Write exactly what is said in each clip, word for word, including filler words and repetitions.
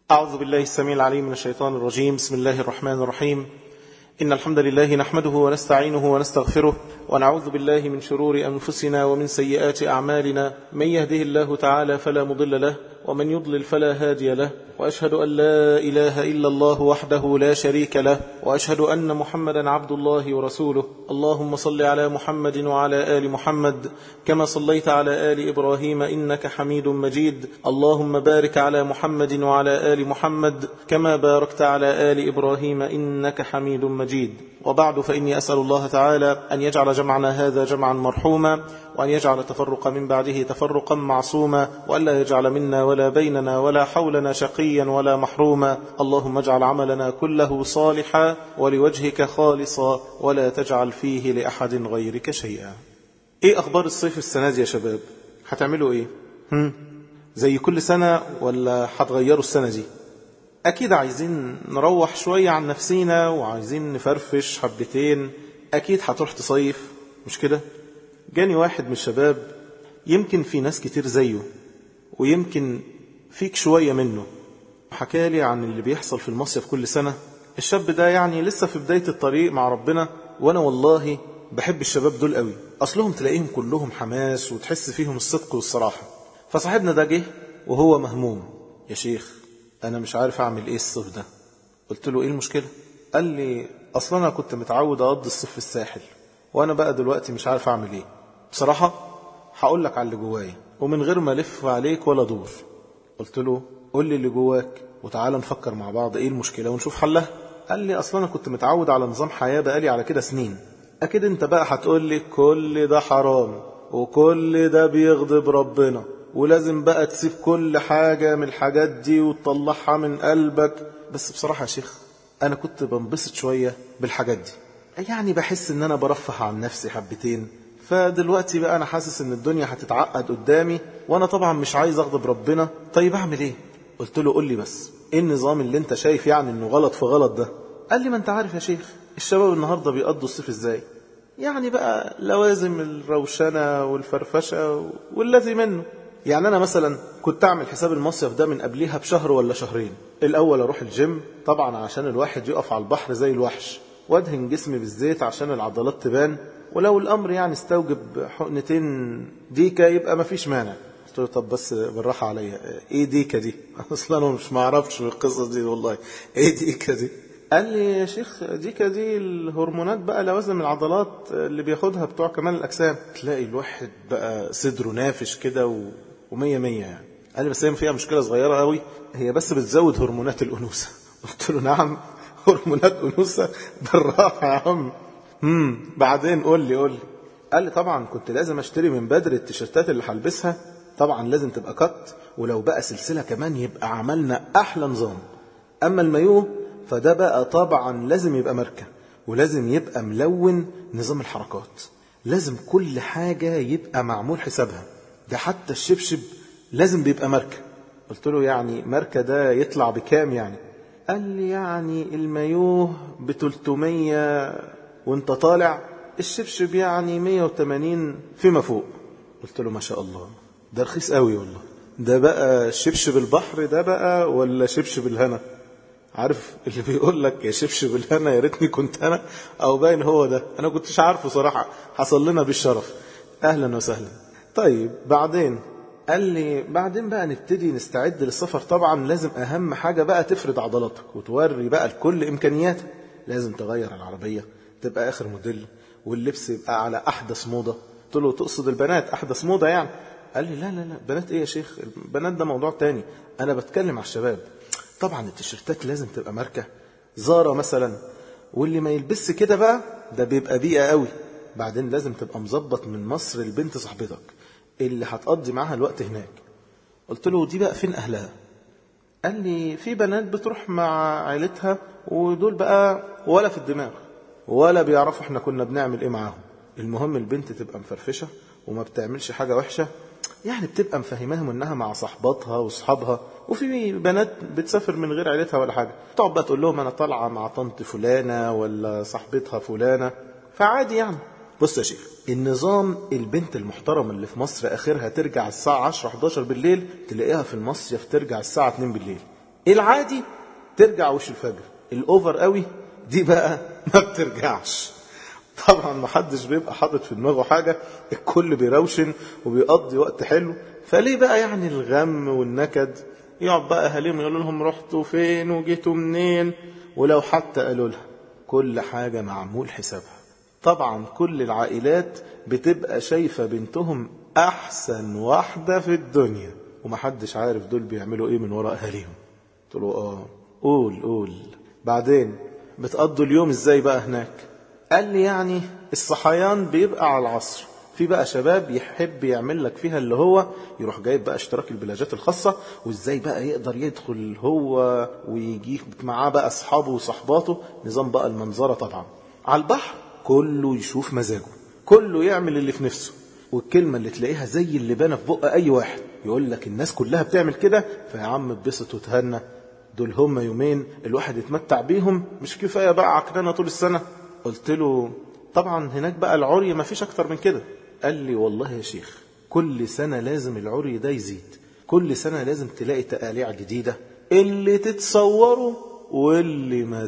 أعوذ بالله السميع العليم من الشيطان الرجيم. بسم الله الرحمن الرحيم. إن الحمد لله نحمده ونستعينه ونستغفره ونعوذ بالله من شرور أنفسنا ومن سيئات أعمالنا، من يهده الله تعالى فلا مضل له ومن يضلل فلا هادي له، وأشهد أن لا إله إلا الله وحده لا شريك له، وأشهد أن محمدا عبد الله ورسوله. اللهم صل على محمد وعلى آل محمد كما صليت على آل إبراهيم إنك حميد مجيد. اللهم بارك على محمد وعلى آل محمد كما باركت على آل إبراهيم إنك حميد مجيد. وبعد، فإني أسأل الله تعالى أن يجعل جمعنا هذا جمعا مرحوما، وأن يجعل تفرق من بعده تفرقا معصوما، وألا يجعل منا ولا بيننا ولا حولنا شقيا ولا محروما. اللهم اجعل عملنا كله صالحا ولوجهك خالصا، ولا تجعل فيه لأحد غيرك شيئا. إيه أخبار الصيف السنة دي يا شباب؟ هتعملوا إيه؟ هم؟ زي كل سنة ولا هتغيروا السنة دي؟ أكيد عايزين نروح شوية عن نفسينا وعايزين نفرفش حبتين. أكيد هتروح تصيف، مش كده؟ جاني واحد من الشباب، يمكن في ناس كتير زيه ويمكن فيك شوية منه، حكالي عن اللي بيحصل في المصيف كل سنة. الشاب ده يعني لسه في بداية الطريق مع ربنا، وأنا والله بحب الشباب دول قوي، أصلهم تلاقيهم كلهم حماس وتحس فيهم الصدق والصراحة. فصاحبنا ده جه وهو مهموم، يا شيخ أنا مش عارف أعمل إيه الصيف ده. قلت له إيه المشكلة؟ قال لي أصلا أنا كنت متعود أقضي الصيف في الساحل، وأنا بقى دلوقتي مش عارف أعمل إيه. بصراحة هقول لك على اللي جوايا ومن غير ما ألف عليك ولا دور. قلت له قول لي اللي جواك وتعال نفكر مع بعض إيه المشكلة ونشوف حلها. قال لي أصلا أنا كنت متعود على نظام حياة بقالي على كده سنين. أكيد أنت بقى هتقول لي كل ده حرام وكل ده بيغضب ربنا، ولازم بقى تسيب كل حاجة من الحاجات دي وتطلعها من قلبك. بس بصراحة يا شيخ أنا كنت بنبسط شوية بالحاجات دي، يعني بحس إن أنا برفه عن نفسي حبتين. فدلوقتي بقى أنا حاسس إن الدنيا هتتعقد قدامي، وأنا طبعا مش عايز أغضب ربنا. طيب أعمل إيه؟ قلت له قل لي بس إيه النظام اللي أنت شايف يعني إنه غلط في غلط ده؟ قال لي ما أنت عارف يا شيخ الشباب النهاردة بيقضوا الصيف إزاي، يعني بقى لوازم الروشنة والفرفشة والذي منه. يعني أنا مثلا كنت أعمل حساب المصيف ده من قبلها بشهر ولا شهرين. الأول أروح الجيم طبعا عشان الواحد يقف على البحر زي الوحش، وادهن جسمي بالزيت عشان العضلات تبان، ولو الأمر يعني استوجب حقنتين ديكا يبقى ما فيش مانع. قلت له طب بس بالراحة عليا، إيه ديكا دي؟ أصلا أنا مش معرفش القصة دي والله، إيه ديكا دي؟ قال لي يا شيخ ديكا دي الهرمونات بقى لوازم العضلات اللي بياخدها بتوع كمال الأجسام. تلاقي الواحد بقى صدره نافش كده و... ومية مية يعني. قال لي بس هي فيها مشكلة صغيرة قوي، هي بس بتزود هرمونات الأنوثة. قلت له نعم هرمونات أنوثة؟ بالراحة يا عم. امم بعدين قول لي قول لي قال لي طبعا كنت لازم اشتري من بدري التيشيرتات اللي هلبسها، طبعا لازم تبقى كت، ولو بقى سلسلة كمان يبقى عملنا أحلى نظام. أما المايوه فده بقى طبعا لازم يبقى ماركة، ولازم يبقى ملون نظام الحركات، لازم كل حاجة يبقى معمول حسابها، ده حتى الشبشب لازم بيبقى ماركة. قلت له يعني ماركة ده يطلع بكام يعني؟ قال لي يعني المايوه بتلتمية وانت طالع، الشبشب يعني مية وتمانين فيما فوق. قلت له ما شاء الله ده رخيص قوي والله، ده بقى شبشب البحر ده بقى ولا شبشب الهنا؟ عارف اللي بيقول لك يا شبشب الهنا يا ريتني كنت انا، او باين هو ده، انا كنتش عارفه صراحة، حصل لنا بالشرف. اهلا وسهلا. طيب بعدين قال لي بعدين بقى نبتدي نستعد للسفر، طبعا لازم اهم حاجة بقى تفرد عضلاتك وتوري بقى الكل امكانياتك، لازم تغير العربية تبقى اخر موديل، واللبس يبقى على احدث موضة. قلت له تقصد البنات احدث موضة يعني؟ قال لي لا لا لا بنات ايه يا شيخ، البنات ده موضوع تاني، انا بتكلم على الشباب. طبعا التيشيرتات لازم تبقى ماركة زارة مثلا، واللي ما يلبس كده بقى ده بيبقى بيئة قوي. بعدين لازم تبقى مظبط من مصر البنت صاحبتك اللي هتقضي معاها الوقت هناك. قلت له دي بقى فين أهلها؟ قال لي في بنات بتروح مع عائلتها ودول بقى ولا في الدماغ ولا بيعرفوا احنا كنا بنعمل ايه معاهم. المهم البنت تبقى مفرفشة وما بتعملش حاجة وحشة، يعني بتبقى مفهماهم انها مع صاحباتها واصحابها. وفي بنات بتسافر من غير عيلتها ولا حاجة، تقعد بقى تقول لهم انا طالعة مع طنط فلانة ولا صاحبتها فلانة، فعادي يعني. بص يا شيخ النظام، البنت المحترمة اللي في مصر اخرها ترجع الساعة عشرة حداشر بالليل، تلاقيها في المصيف ترجع الساعة اتنين بالليل. العادي ترجع وش الفجر، الاوفر قوي دي بقى ما بترجعش. طبعا ما حدش بيبقى حاطط في دماغه حاجة، الكل بيروشن وبيقضي وقت حلو، فليه بقى يعني الغم والنكد؟ يقعد بقى اهاليهم يقولوا لهم رحتوا فين وجيتوا منين، ولو حتى قالوا لها كل حاجة معمول حسابها. طبعا كل العائلات بتبقى شايفة بنتهم احسن واحدة في الدنيا، ومحدش عارف دول بيعملوا ايه من وراء اهاليهم. قلت له اه قول قول. بعدين بتقضوا اليوم ازاي بقى هناك؟ قال لي يعني الصحيان بيبقى على العصر، في بقى شباب يحب يعمل لك فيها اللي هو يروح جايب بقى اشتراك البلاجات الخاصة، وازاي بقى يقدر يدخل هو ويجيك معاه بقى اصحابه وصحباته، نظام بقى المنظرة. طبعا على البحر كله يشوف مزاجه، كله يعمل اللي في نفسه، والكلمة اللي تلاقيها زي اللي بانه في بقى اي واحد يقول لك الناس كلها بتعمل كده، فيا عم اتبسط وتهنى، دول هم يومين الواحد يتمتع بيهم، مش كفاية بقى عكنانة طول السنة. قلت له طبعا هناك بقى العري ما فيش اكتر من كده. قال لي والله يا شيخ كل سنة لازم العري ده يزيد، كل سنة لازم تلاقي تقاليع جديدة، اللي تتصوره واللي ما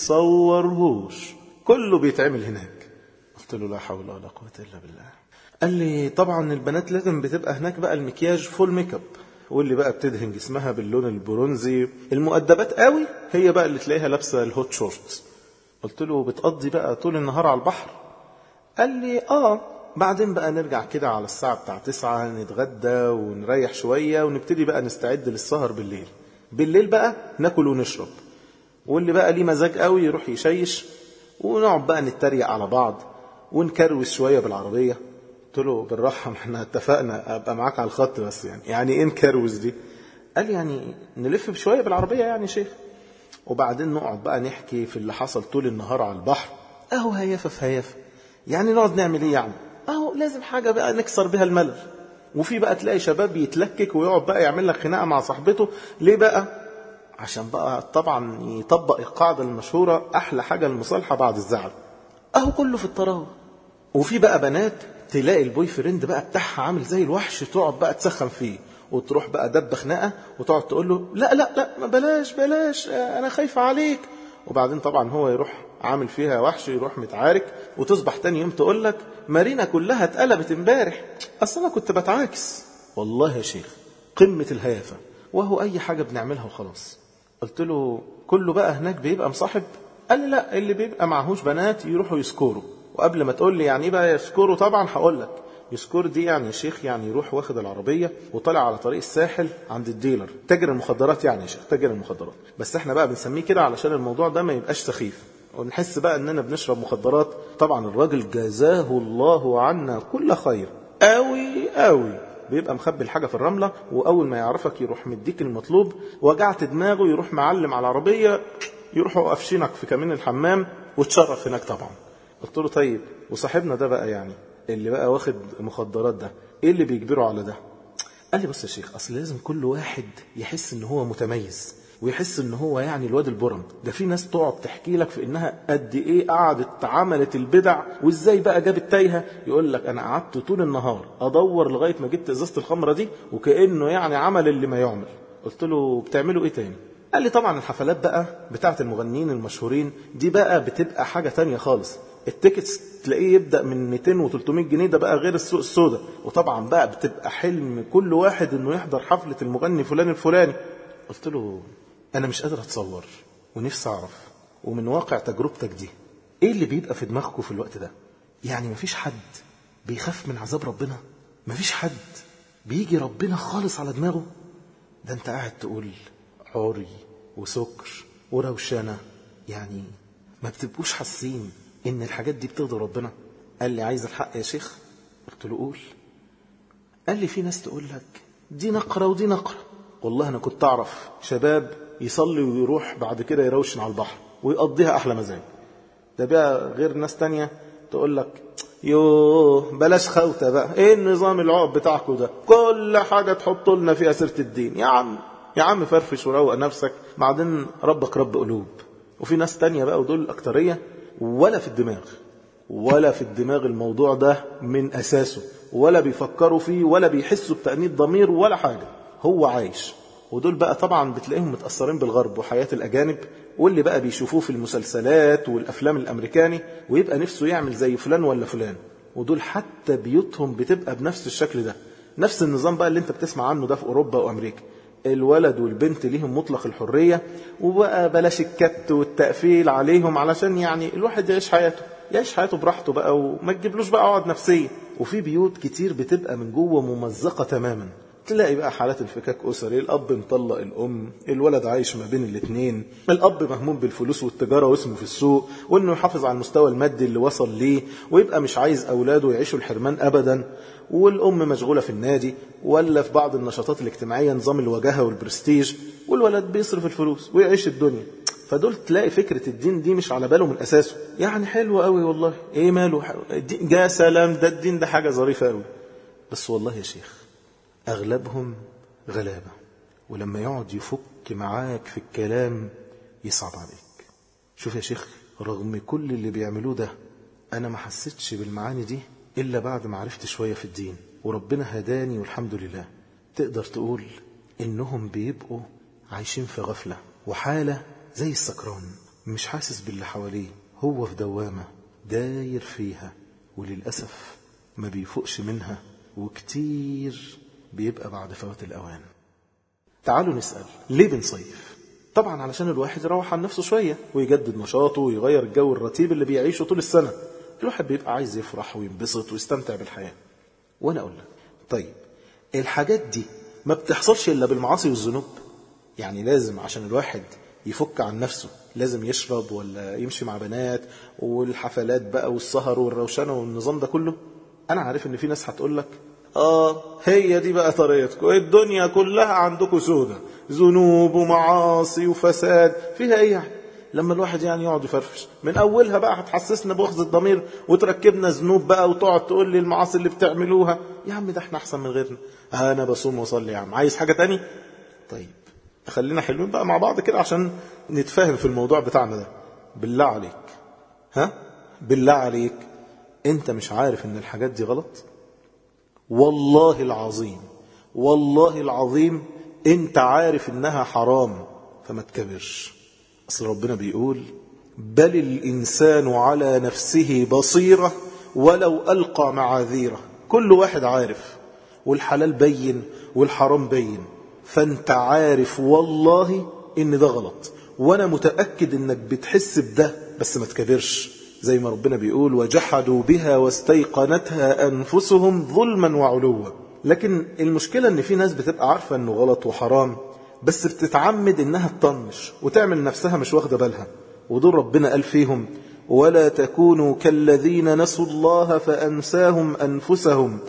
تتصورهوش كله بيتعمل هناك. قلت له لا حول ولا قوة إلا بالله. قال لي طبعا البنات لازم بتبقى هناك بقى المكياج فول ميك اب، واللي بقى بتدهن جسمها باللون البرونزي، المؤدبات قوي هي بقى اللي تلاقيها لابسة الهوت شورت. قلت له بتقضي بقى طول النهار على البحر؟ قال لي اه، بعدين بقى نرجع كده على الساعة بتاع تسعة نتغدى ونريح شوية ونبتدي بقى نستعد للسهر بالليل. بالليل بقى ناكل ونشرب، واللي بقى ليه مزاج قوي يروح يشيش، ونقعد بقى نتريق على بعض ونكروس شوية بالعربية. قلت له بالراحة احنا اتفقنا ابقى معاك على الخط، بس يعني يعني ايه نكروس دي؟ قال يعني نلف شوية بالعربية يعني شيخ، وبعدين نقعد بقى نحكي في اللي حصل طول النهار على البحر. اهو هيافة في هيافة، يعني نقعد نعمل ايه يعني؟ اهو لازم حاجة بقى نكسر بها الملل. وفي بقى تلاقي شباب يتلكك ويقعد بقى يعمل لك خناقة مع صاحبته. ليه بقى؟ عشان بقى طبعا يطبق القاعدة المشهورة احلى حاجة المصالحة بعد الزعل. اهو كله في الطراوة. وفي بقى بنات تلاقي البوي فريند بقى بتاعها عامل زي الوحش، تقعد بقى تسخن فيه وتروح بقى دب خناقة وتقعد تقول له لا لا لا بلاش بلاش انا خايفة عليك، وبعدين طبعا هو يروح عامل فيها وحش، يروح متعارك، وتصبح تاني يوم تقول لك مارينا كلها اتقلبت امبارح، اصل انا كنت بتعاكس. والله يا شيخ قمة الهيافة، وهو اي حاجة بنعملها وخلاص. قلت له كله بقى هناك بيبقى مصاحب؟ قال لي لا، اللي بيبقى معهوش بنات يروحوا يسكوروا. وقبل ما تقول لي يعني ايه بقى يسكوروا، طبعا هقول لك يسكور دي يعني يا شيخ يعني يروح واخد العربية وطلع على طريق الساحل عند الديلر، تاجر المخدرات يعني يا شيخ، تاجر المخدرات، بس احنا بقى بنسميه كده علشان الموضوع ده ما يبقاش سخيف ونحس بقى اننا بنشرب مخدرات. طبعا الراجل جزاه الله عنا كل خير قوي قوي، بيبقى مخبي الحاجة في الرملة، واول ما يعرفك يروح مديك المطلوب، وجعت دماغه يروح معلم على العربية، يروحوا قافشينك في كمين الحمام وتشرف هناك طبعا. قلت له طيب وصاحبنا ده بقى يعني اللي بقى واخد مخدرات ده ايه اللي بيجبره على ده؟ قال لي بص يا شيخ اصل لازم كل واحد يحس ان هو متميز، ويحس ان هو يعني الواد البرم ده. في ناس تقعد تحكي لك في انها قد ايه قعدت عملت البدع وازاي بقى جابت تايهه، يقول لك انا قعدت طول النهار ادور لغايه ما جبت ازازه الخمره دي، وكانه يعني عمل اللي ما يعمل. قلت له بتعملوا ايه تاني؟ قال لي طبعا الحفلات بقى بتاعه المغنيين المشهورين دي بقى بتبقى حاجه تانية خالص، التيكتس تلاقيه يبدأ من مئتين وثلاثمائة جنيه، ده بقى غير السوق السوداء. وطبعا بقى بتبقى حلم كل واحد انه يحضر حفلة المغني فلان الفلاني. قلت له انا مش قادر اتصور ونفسي اعرف ومن واقع تجربتك دي ايه اللي بيبقى في دماغكم في الوقت ده؟ يعني مفيش حد بيخاف من عذاب ربنا؟ مفيش حد بيجي ربنا خالص على دماغه؟ ده انت قاعد تقول عري وسكر وروشنة، يعني ما بتبقوش حاسين ان الحاجات دي بتغضب ربنا؟ قال لي عايز الحق يا شيخ؟ قلت له قول. قال لي في ناس تقول لك دي نقرة ودي نقرة. والله انا كنت اعرف شباب يصلي ويروح بعد كده يروشن على البحر ويقضيها احلى مزاج. ده بقى غير ناس تانية تقول لك يوه بلاش خوته بقى، ايه النظام العقب بتاعكم ده؟ كل حاجة تحطوا لنا فيها سيرة الدين. يا عم يا عم فرفش وروق نفسك، بعدين ربك رب قلوب. وفي ناس تانية بقى ودول الأكترية ولا في الدماغ ولا في الدماغ الموضوع ده من أساسه، ولا بيفكروا فيه ولا بيحسوا بتأنيب ضمير ولا حاجة. هو عايش ودول بقى طبعا بتلاقيهم متأثرين بالغرب وحياة الأجانب، واللي بقى بيشوفوه في المسلسلات والأفلام الأمريكاني ويبقى نفسه يعمل زي فلان ولا فلان. ودول حتى بيوتهم بتبقى بنفس الشكل ده، نفس النظام بقى اللي انت بتسمع عنه ده في أوروبا وأمريكا. الولد والبنت ليهم مطلق الحرية، وبقى بلاش الكت والتقفيل عليهم علشان يعني الواحد يعيش حياته يعيش حياته براحته بقى، وما تجيبلوش بقى عقد نفسية. وفي بيوت كتير بتبقى من جوه ممزقة تماما، تلاقي بقى حالات انفكاك أسري، الأب مطلق الأم، الولد عايش ما بين الاثنين، الأب مهموم بالفلوس والتجارة واسمه في السوق، وإنه يحافظ على المستوى المادي اللي وصل ليه، ويبقى مش عايز أولاده يعيشوا الحرمان أبدا، والأم مشغولة في النادي ولا في بعض النشاطات الاجتماعية، نظام الوجاهة والبرستيج، والولد بيصرف الفلوس ويعيش الدنيا. فدول تلاقي فكرة الدين دي مش على باله من أساسه، يعني حلو قوي والله، إيه ماله جاء سلام، ده الدين ده حاجة ظريفة قوي. بس والله يا شيخ أغلبهم غلابة، ولما يقعد يفك معاك في الكلام يصعب عليك. شوف يا شيخ، رغم كل اللي بيعملوه ده أنا ما حسيتش بالمعاني دي إلا بعد ما عرفت شوية في الدين، وربنا هداني والحمد لله. تقدر تقول إنهم بيبقوا عايشين في غفلة وحالة زي السكران، مش حاسس باللي حواليه، هو في دوامة داير فيها، وللأسف ما بيفوقش منها، وكتير بيبقى بعد فوات الأوان. تعالوا نسأل ليه بنصيف؟ طبعا علشان الواحد يروح عن نفسه شوية ويجدد نشاطه ويغير الجو الرتيب اللي بيعيشه طول السنة. الواحد بيبقى عايز يفرح وينبسط ويستمتع بالحياة. وانا اقول لك طيب الحاجات دي ما بتحصلش الا بالمعاصي والذنوب؟ يعني لازم عشان الواحد يفك عن نفسه لازم يشرب ولا يمشي مع بنات والحفلات بقى والسهر والروشنة والنظام ده كله؟ انا عارف ان في ناس هتقول لك اه هي دي بقى طريقتكم، الدنيا كلها عندكم سودة، ذنوب ومعاصي وفساد، فيها ايه يعني؟ لما الواحد يعني يقعد يفرفش من اولها بقى هتحسسنا بأخذ الضمير وتركبنا ذنوب بقى وتقعد تقول لي المعاصي اللي بتعملوها. يا عم ده احنا احسن من غيرنا، انا بصوم وصلي يا عم، عايز حاجة تاني؟ طيب خلينا حلوين بقى مع بعض كده عشان نتفاهم في الموضوع بتاعنا ده. بالله عليك ها بالله عليك انت مش عارف ان الحاجات دي غلط؟ والله العظيم والله العظيم انت عارف انها حرام، فما تكبرش. اصل ربنا بيقول بل الانسان على نفسه بصيرة ولو القى معاذيره. كل واحد عارف، والحلال بين والحرام بين، فانت عارف والله ان ده غلط، وانا متأكد انك بتحس بده، بس ما تكبرش. زي ما ربنا بيقول وجحدوا بها واستيقنتها أنفسهم ظلما وعلوا. لكن المشكلة ان في ناس بتبقى عارفة انه غلط وحرام، بس بتتعمد انها تطنش وتعمل نفسها مش واخدة بالها. ودول ربنا قال فيهم ولا تكونوا كالذين نسوا الله فأنساهم أنفسهم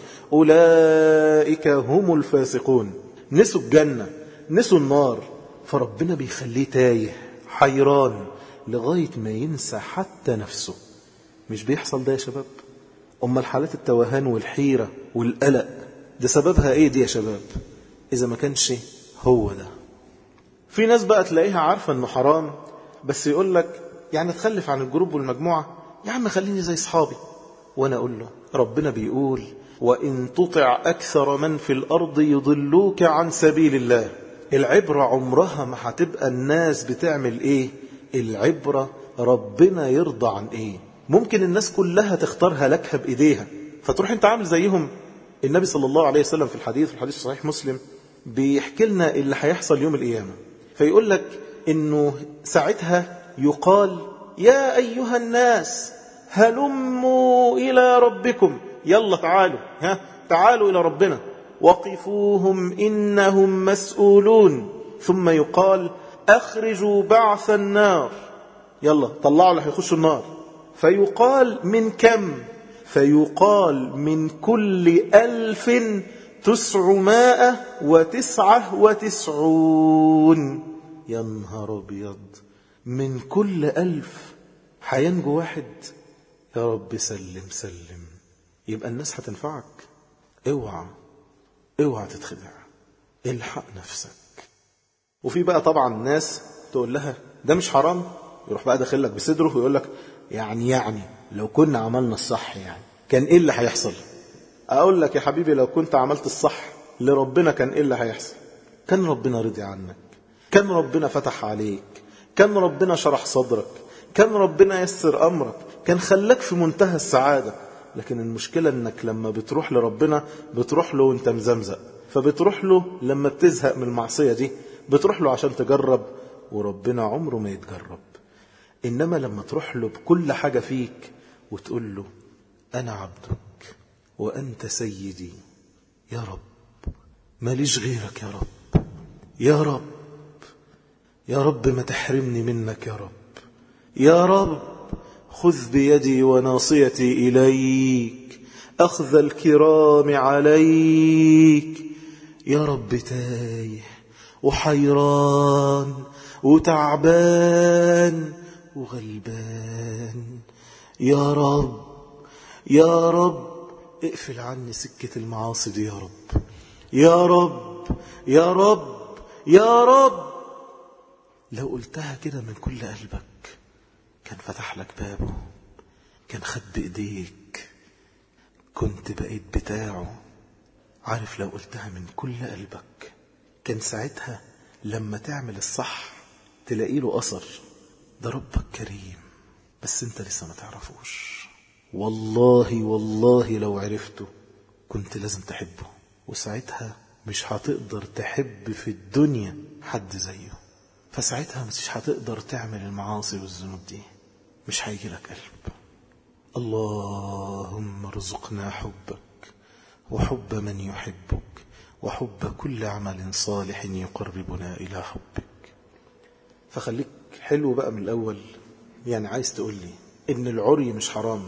أولئك هم الفاسقون. نسوا الجنة، نسوا النار، فربنا بيخليه تايه حيران لغاية ما ينسى حتى نفسه. مش بيحصل ده يا شباب؟ أما الحالات التوهان والحيرة والقلق ده سببها ايه دي يا شباب؟ إذا ما كانش هو ده. في ناس بقى تلاقيها عارفة انه حرام، بس يقول لك يعني تخلف عن الجروب والمجموعة، يا عم خليني زي صحابي. وانا اقول له ربنا بيقول وإن تطع أكثر من في الأرض يضلوك عن سبيل الله. العبرة عمرها ما هتبقى الناس بتعمل ايه، العبرة ربنا يرضى عن ايه. ممكن الناس كلها تختار هلاكها بإيديها فتروح انت عامل زيهم. النبي صلى الله عليه وسلم في الحديث في الحديث صحيح مسلم بيحكي لنا اللي هيحصل يوم القيامة، فيقول لك انه ساعتها يقال يا أيها الناس هلموا إلى ربكم، يلا تعالوا ها تعالوا إلى ربنا، وقفوهم إنهم مسؤولون. ثم يقال أخرجوا بعث النار، يلا طلعوا اللي هيخشوا النار. فيقال من كم؟ فيقال من كل ألف تسعمائة وتسعة وتسعون. يا نهار أبيض، من كل ألف هينجو واحد؟ يا رب سلم سلم. يبقى الناس هتنفعك؟ اوعى اوعى تتخدع، الحق نفسك. وفي بقى طبعا ناس تقول لها ده مش حرام، يروح بقى داخل لك بصدره ويقول لك يعني يعني لو كنا عملنا الصح يعني كان ايه اللي هيحصل؟ اقول لك يا حبيبي لو كنت عملت الصح لربنا كان ايه اللي هيحصل؟ كان ربنا رضي عنك، كان ربنا فتح عليك، كان ربنا شرح صدرك، كان ربنا يسر أمرك، كان خلاك في منتهى السعادة. لكن المشكلة انك لما بتروح لربنا بتروح له وانت مزمزق، فبتروح له لما بتزهق من المعصية دي بتروح له عشان تجرب، وربنا عمره ما يتجرب. إنما لما تروح له بكل حاجة فيك وتقول له أنا عبدك وأنت سيدي يا رب، ماليش غيرك يا رب، يا رب يا رب ما تحرمني منك يا رب، يا رب خذ بيدي وناصيتي إليك أخذ الكرام عليك، يا رب تايه وحيران وتعبان وغلبان، يا رب يا رب اقفل عني سكة المعاصي دي يا رب، يا رب يا رب يا رب. لو قلتها كده من كل قلبك كان فتح لك بابه، كان خد بإيديك، كنت بقيت بتاعه. عارف لو قلتها من كل قلبك كان ساعتها لما تعمل الصح تلاقي له أثر. ده ربك كريم بس انت لسه ما تعرفوش. والله والله لو عرفته كنت لازم تحبه، وساعتها مش هتقدر تحب في الدنيا حد زيه. فساعتها مش هتقدر تعمل المعاصي والذنوب دي، مش هيجي لك قلب. اللهم ارزقنا حبك وحب من يحبك وحب كل عمل صالح يقربنا إلى حبك. فخليك حلو بقى من الأول. يعني عايز تقول لي إن العري مش حرام،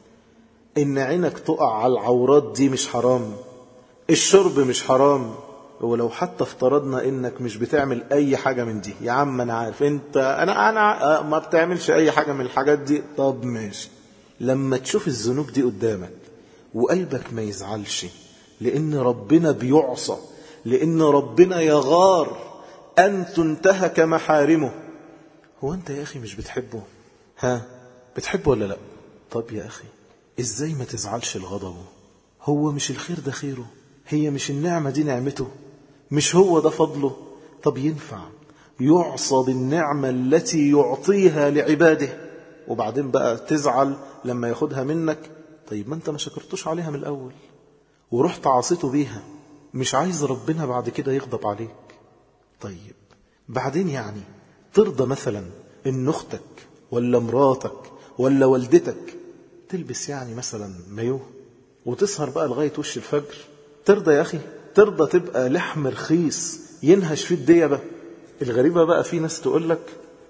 إن عينك تقع على العورات دي مش حرام، الشرب مش حرام، ولو حتى افترضنا إنك مش بتعمل أي حاجة من دي. يا عم أنا عارف أنت أنا أنا ما بتعملش أي حاجة من الحاجات دي. طب ماشي، لما تشوف الذنوب دي قدامك وقلبك ما يزعلش لأن ربنا بيعصى، لأن ربنا يغار أن تنتهك محارمه، هو أنت يا أخي مش بتحبه؟ ها بتحبه ولا لا؟ طب يا أخي إزاي ما تزعلش لغضبه؟ هو مش الخير ده خيره؟ هي مش النعمة دي نعمته؟ مش هو ده فضله؟ طب ينفع يعصى بالنعمة التي يعطيها لعباده وبعدين بقى تزعل لما ياخدها منك؟ طيب ما أنت ما شكرتوش عليها من الأول ورحت عاصيته بيها، مش عايز ربنا بعد كده يغضب عليك. طيب بعدين يعني ترضى مثلا ان اختك ولا مراتك ولا والدتك تلبس يعني مثلا مايو وتسهر بقى لغاية وش الفجر؟ ترضى يا أخي؟ ترضى تبقى لحم رخيص ينهش فيه الديبة؟ الغريبة بقى في ناس تقول لك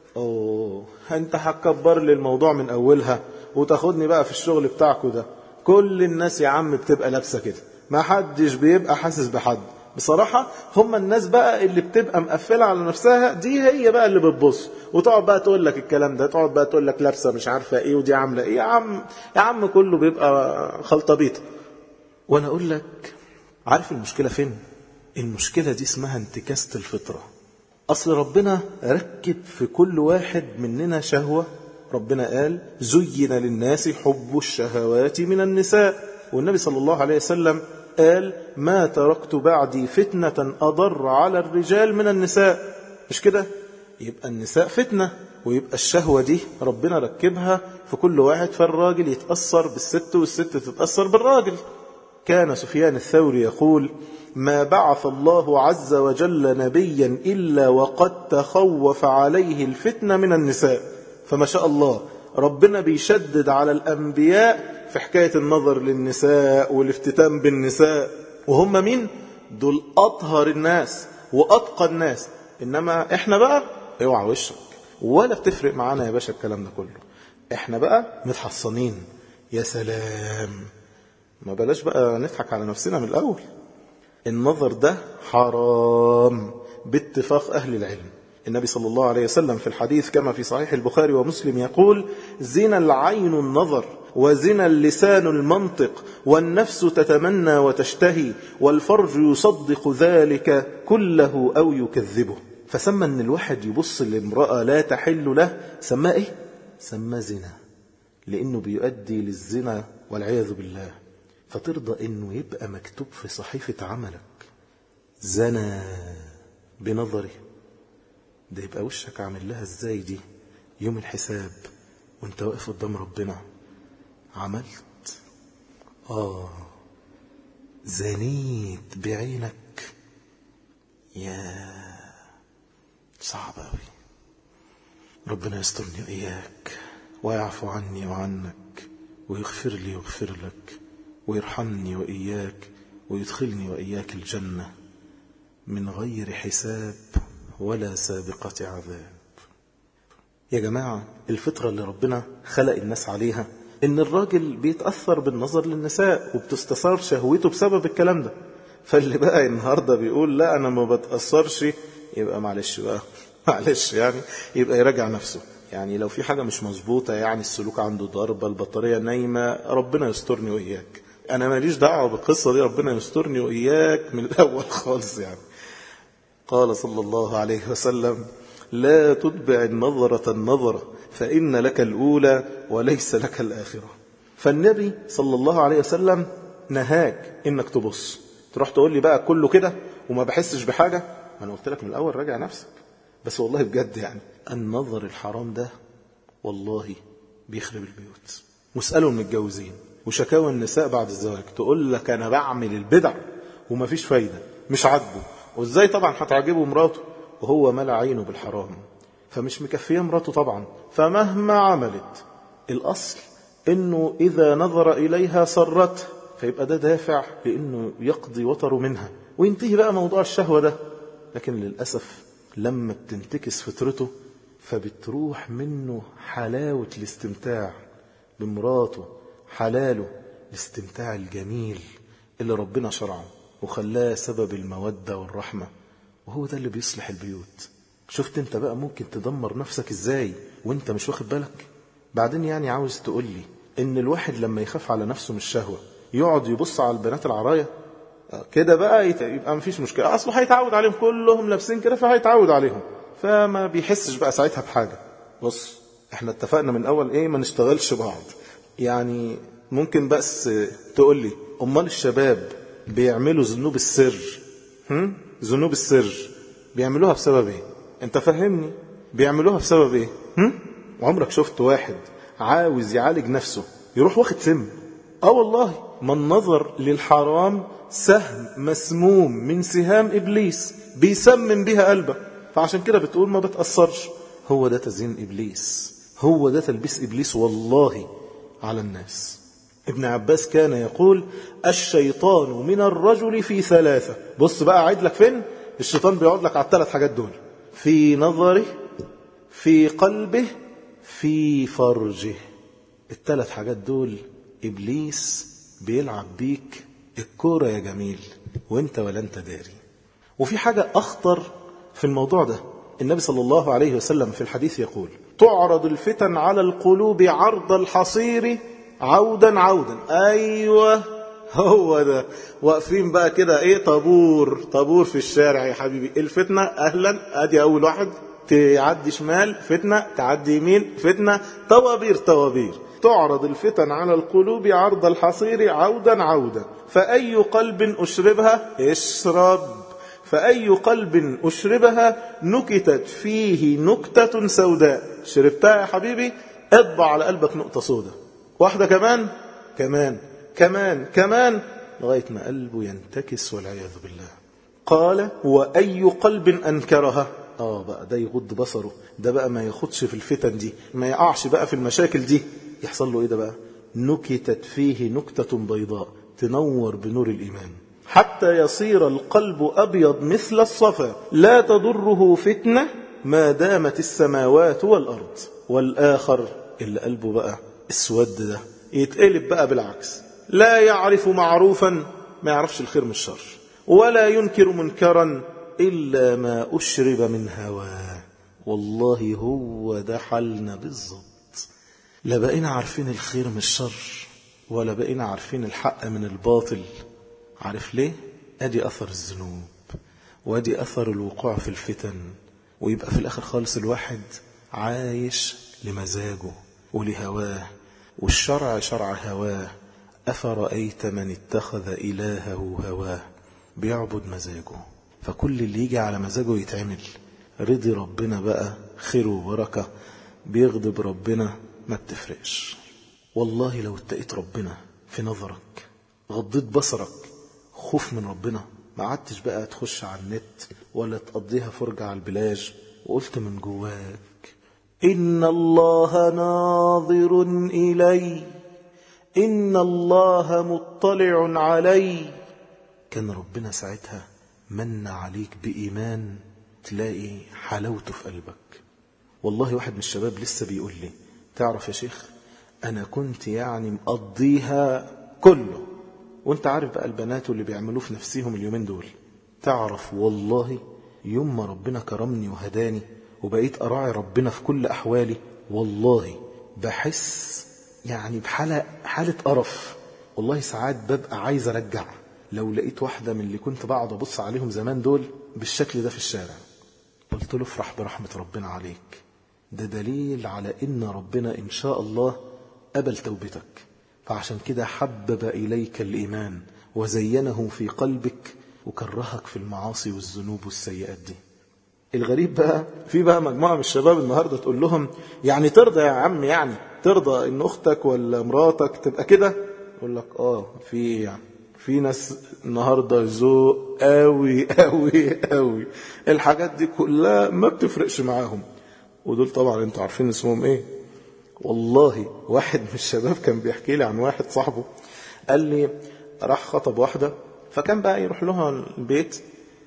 اوه انت هتكبر لي الموضوع من اولها وتاخدني بقى في الشغل بتاعكو ده، كل الناس يا عم بتبقى لابسة كده، ما حدش بيبقى حاسس بحد. بصراحة هم الناس بقى اللي بتبقى مقفلة على نفسها دي هي بقى اللي بتبص وتقعد بقى تقول لك الكلام ده، تقعد بقى تقول لك لابسة مش عارفة ايه ودي عاملة ايه. يا عم يا عم كله بيبقى خلطبيطة. وانا اقول لك عارف المشكلة فين؟ المشكلة دي اسمها انتكاسة الفطرة. اصل ربنا ركب في كل واحد مننا شهوة. ربنا قال زين للناس حب الشهوات من النساء، والنبي صلى الله عليه وسلم قال ما تركت بعدي فتنة أضر على الرجال من النساء. مش كده؟ يبقى النساء فتنة، ويبقى الشهوة دي ربنا ركبها في كل واحد، فالراجل يتأثر بالست والست تتأثر بالراجل. كان سفيان الثوري يقول ما بعث الله عز وجل نبيا إلا وقد تخوف عليه الفتنة من النساء. فما شاء الله ربنا بيشدد على الأنبياء في حكاية النظر للنساء والافتتان بالنساء، وهم مين؟ دول أطهر الناس وأتقى الناس. إنما إحنا بقى اوعى وشك، ولا بتفرق معانا يا باشا الكلام ده كله، إحنا بقى متحصنين. يا سلام، ما بلاش بقى نضحك على نفسنا من الأول. النظر ده حرام باتفاق أهل العلم. النبي صلى الله عليه وسلم في الحديث كما في صحيح البخاري ومسلم يقول زنا العين النظر وزنا اللسان المنطق والنفس تتمنى وتشتهي والفرج يصدق ذلك كله أو يكذبه. فسمى أن الواحد يبص لامرأة لا تحل له سماه إيه؟ سماه زنا، لأنه بيؤدي للزنا والعياذ بالله. فترضى أنه يبقى مكتوب في صحيفة عملك زنا بنظري. ده يبقى وشك عامل لها ازاي دي يوم الحساب وانت واقف قدام ربنا؟ عملت آه زنيت بعينك. يا صعب أوي. ربنا يسترني وإياك ويعفو عني وعنك ويغفر لي ويغفر لك ويرحمني وإياك ويدخلني وإياك الجنة من غير حساب ولا سابقة عذاب. يا جماعة، الفطرة اللي ربنا خلق الناس عليها إن الراجل بيتأثر بالنظر للنساء وبتستثار شهوته بسبب الكلام ده. فاللي بقى النهاردة بيقول لا أنا ما بتأثرش، يبقى معلش بقى معلش يعني يبقى يراجع نفسه. يعني لو في حاجة مش مظبوطة، يعني السلوك عنده ضربة، البطارية نايمة، ربنا يسترني وإياك. أنا ماليش دعوة بالقصة دي، ربنا يسترني وإياك من الأول خالص. يعني قال صلى الله عليه وسلم لا تتبع النظرة النظرة فإن لك الأولى وليس لك الآخرة. فالنبي صلى الله عليه وسلم نهاك إنك تبص تروح تقول لي بقى كله كده وما بحسش بحاجة. أنا قلت لك من الأول راجع نفسك. بس والله بجد يعني النظر الحرام ده والله بيخرب البيوت. واسألوا المتجوزين وشكاوى النساء بعد الزواج، تقول لك أنا بعمل البدع وما فيش فايدة، مش عاجبه. وإزاي طبعا هتعجبه مراته وهو ملع عينه بالحرام؟ فمش مكفيه مراته طبعا، فمهما عملت الأصل إنه إذا نظر إليها سرته، فيبقى ده دافع لإنه يقضي وطره منها وينتهي بقى موضوع الشهوة ده. لكن للأسف لما بتنتكس فطرته فبتروح منه حلاوة الاستمتاع بمراته، حلاله الاستمتاع الجميل اللي ربنا شرعه وخلاه سبب المودة والرحمة. وهو ده اللي بيصلح البيوت. شفت انت بقى ممكن تدمر نفسك ازاي وانت مش واخد بالك؟ بعدين يعني عاوز تقول لي ان الواحد لما يخاف على نفسه من الشهوة يقعد يبص على البنات العراية كده بقى يبقى مفيش مشكلة، اصله هيتعود عليهم، كلهم لابسين كده فهيتعود عليهم، فما بيحسش بقى ساعتها بحاجة. بص احنا اتفقنا من اول ايه؟ ما نشتغلش بعض. يعني ممكن بس تقول لي امال الشباب بيعملوا ذنوب السر، هم؟ ذنوب السر بيعملوها بسبب ايه؟ انت فهمني، بيعملوها بسبب ايه؟ هم؟ عمرك شفت واحد عاوز يعالج نفسه يروح واخد سم؟ اه والله، ما النظر للحرام سهم مسموم من سهام إبليس بيسمم بيها قلبك. فعشان كده بتقول ما بتأثرش. هو ده تزيين إبليس، هو ده تلبيس إبليس والله على الناس. ابن عباس كان يقول الشيطان من الرجل في ثلاثة. بص بقى أعيد لك فين الشيطان بيقعد لك على الثلاث حاجات دول: في نظره، في قلبه، في فرجه. الثلاث حاجات دول إبليس بيلعب بيك الكورة يا جميل وانت ولا انت داري. وفي حاجة أخطر في الموضوع ده. النبي صلى الله عليه وسلم في الحديث يقول تعرض الفتن على القلوب عرض الحصير عودا عودا. أيوة هو ده. واقفين بقى كده ايه، طابور طابور في الشارع يا حبيبي. الفتنة أهلا، ادي أول واحد، تعدي شمال فتنة، تعدي يمين فتنة، طوابير طوابير. تعرض الفتن على القلوب عرض الحصير عودا عودا، فأي قلب أشربها اشرب، فأي قلب أشربها نكتت فيه نكتة سوداء. شربتها يا حبيبي اطبع على قلبك نقطة سوداء، واحدة كمان كمان كمان كمان لغاية ما قلبه ينتكس والعياذ بالله. قال وأي قلب أنكرها، آه بقى ده يغض بصره، ده بقى ما ياخدش في الفتن دي، ما يقعش بقى في المشاكل دي. يحصل له ايه ده بقى؟ نكتت فيه نكتة بيضاء تنور بنور الإيمان حتى يصير القلب أبيض مثل الصفا لا تضره فتنة ما دامت السماوات والأرض. والآخر اللي قلبه بقى اسود ده يتقلب بقى بالعكس، لا يعرف معروفا، ما يعرفش الخير من الشر، ولا ينكر منكرا إلا ما أشرب من هواه. والله هو ده حالنا بالضبط. لا بقينا عارفين الخير من الشر ولا بقينا عارفين الحق من الباطل. عارف ليه؟ ادي أثر الذنوب وادي أثر الوقوع في الفتن. ويبقى في الآخر خالص الواحد عايش لمزاجه ولهواه، والشرع شرع هواه. أفرأيت من اتخذ إلهه هواه، بيعبد مزاجه فكل اللي يجي على مزاجه يتعمل. رضي ربنا بقى خير وبركة، بيغضب ربنا ما بتفرقش. والله لو اتقيت ربنا في نظرك، غضيت بصرك خوف من ربنا، ما عدتش بقى تخش على النت ولا تقضيها فرجة على البلاج، وقلت من جواك إن الله ناظر إلي، إن الله مطلع علي، كان ربنا ساعتها من عليك بإيمان تلاقي حلاوته في قلبك. والله واحد من الشباب لسه بيقول لي تعرف يا شيخ أنا كنت يعني مقضيها كله، وانت عارف بقى البنات اللي بيعملوه في نفسهم اليومين دول. تعرف والله يوم ما ربنا كرمني وهداني وبقيت أراعي ربنا في كل أحوالي، والله بحس يعني بحالة حالة قرف. والله ساعات ببقى عايز أرجع لو لقيت واحدة من اللي كنت بقعد أبص عليهم زمان دول بالشكل ده في الشارع. قلت له افرح برحمة ربنا عليك، ده دليل على إن ربنا إن شاء الله قبل توبتك. فعشان كده حبب إليك الإيمان وزينه في قلبك وكرهك في المعاصي والذنوب والسيئات دي. الغريب بقى في بقى مجموعة من الشباب النهاردة تقول لهم يعني ترضى يا عم، يعني ترضى إن أختك ولا مراتك تبقى كده؟ يقول لك آه في يعني في ناس النهاردة ذوق قوي قوي قوي، الحاجات دي كلها ما بتفرقش معاهم. ودول طبعا انتوا عارفين اسمهم ايه. والله واحد من الشباب كان بيحكي لي عن واحد صاحبه، قال لي راح خطب واحدة، فكان بقى يروح لها البيت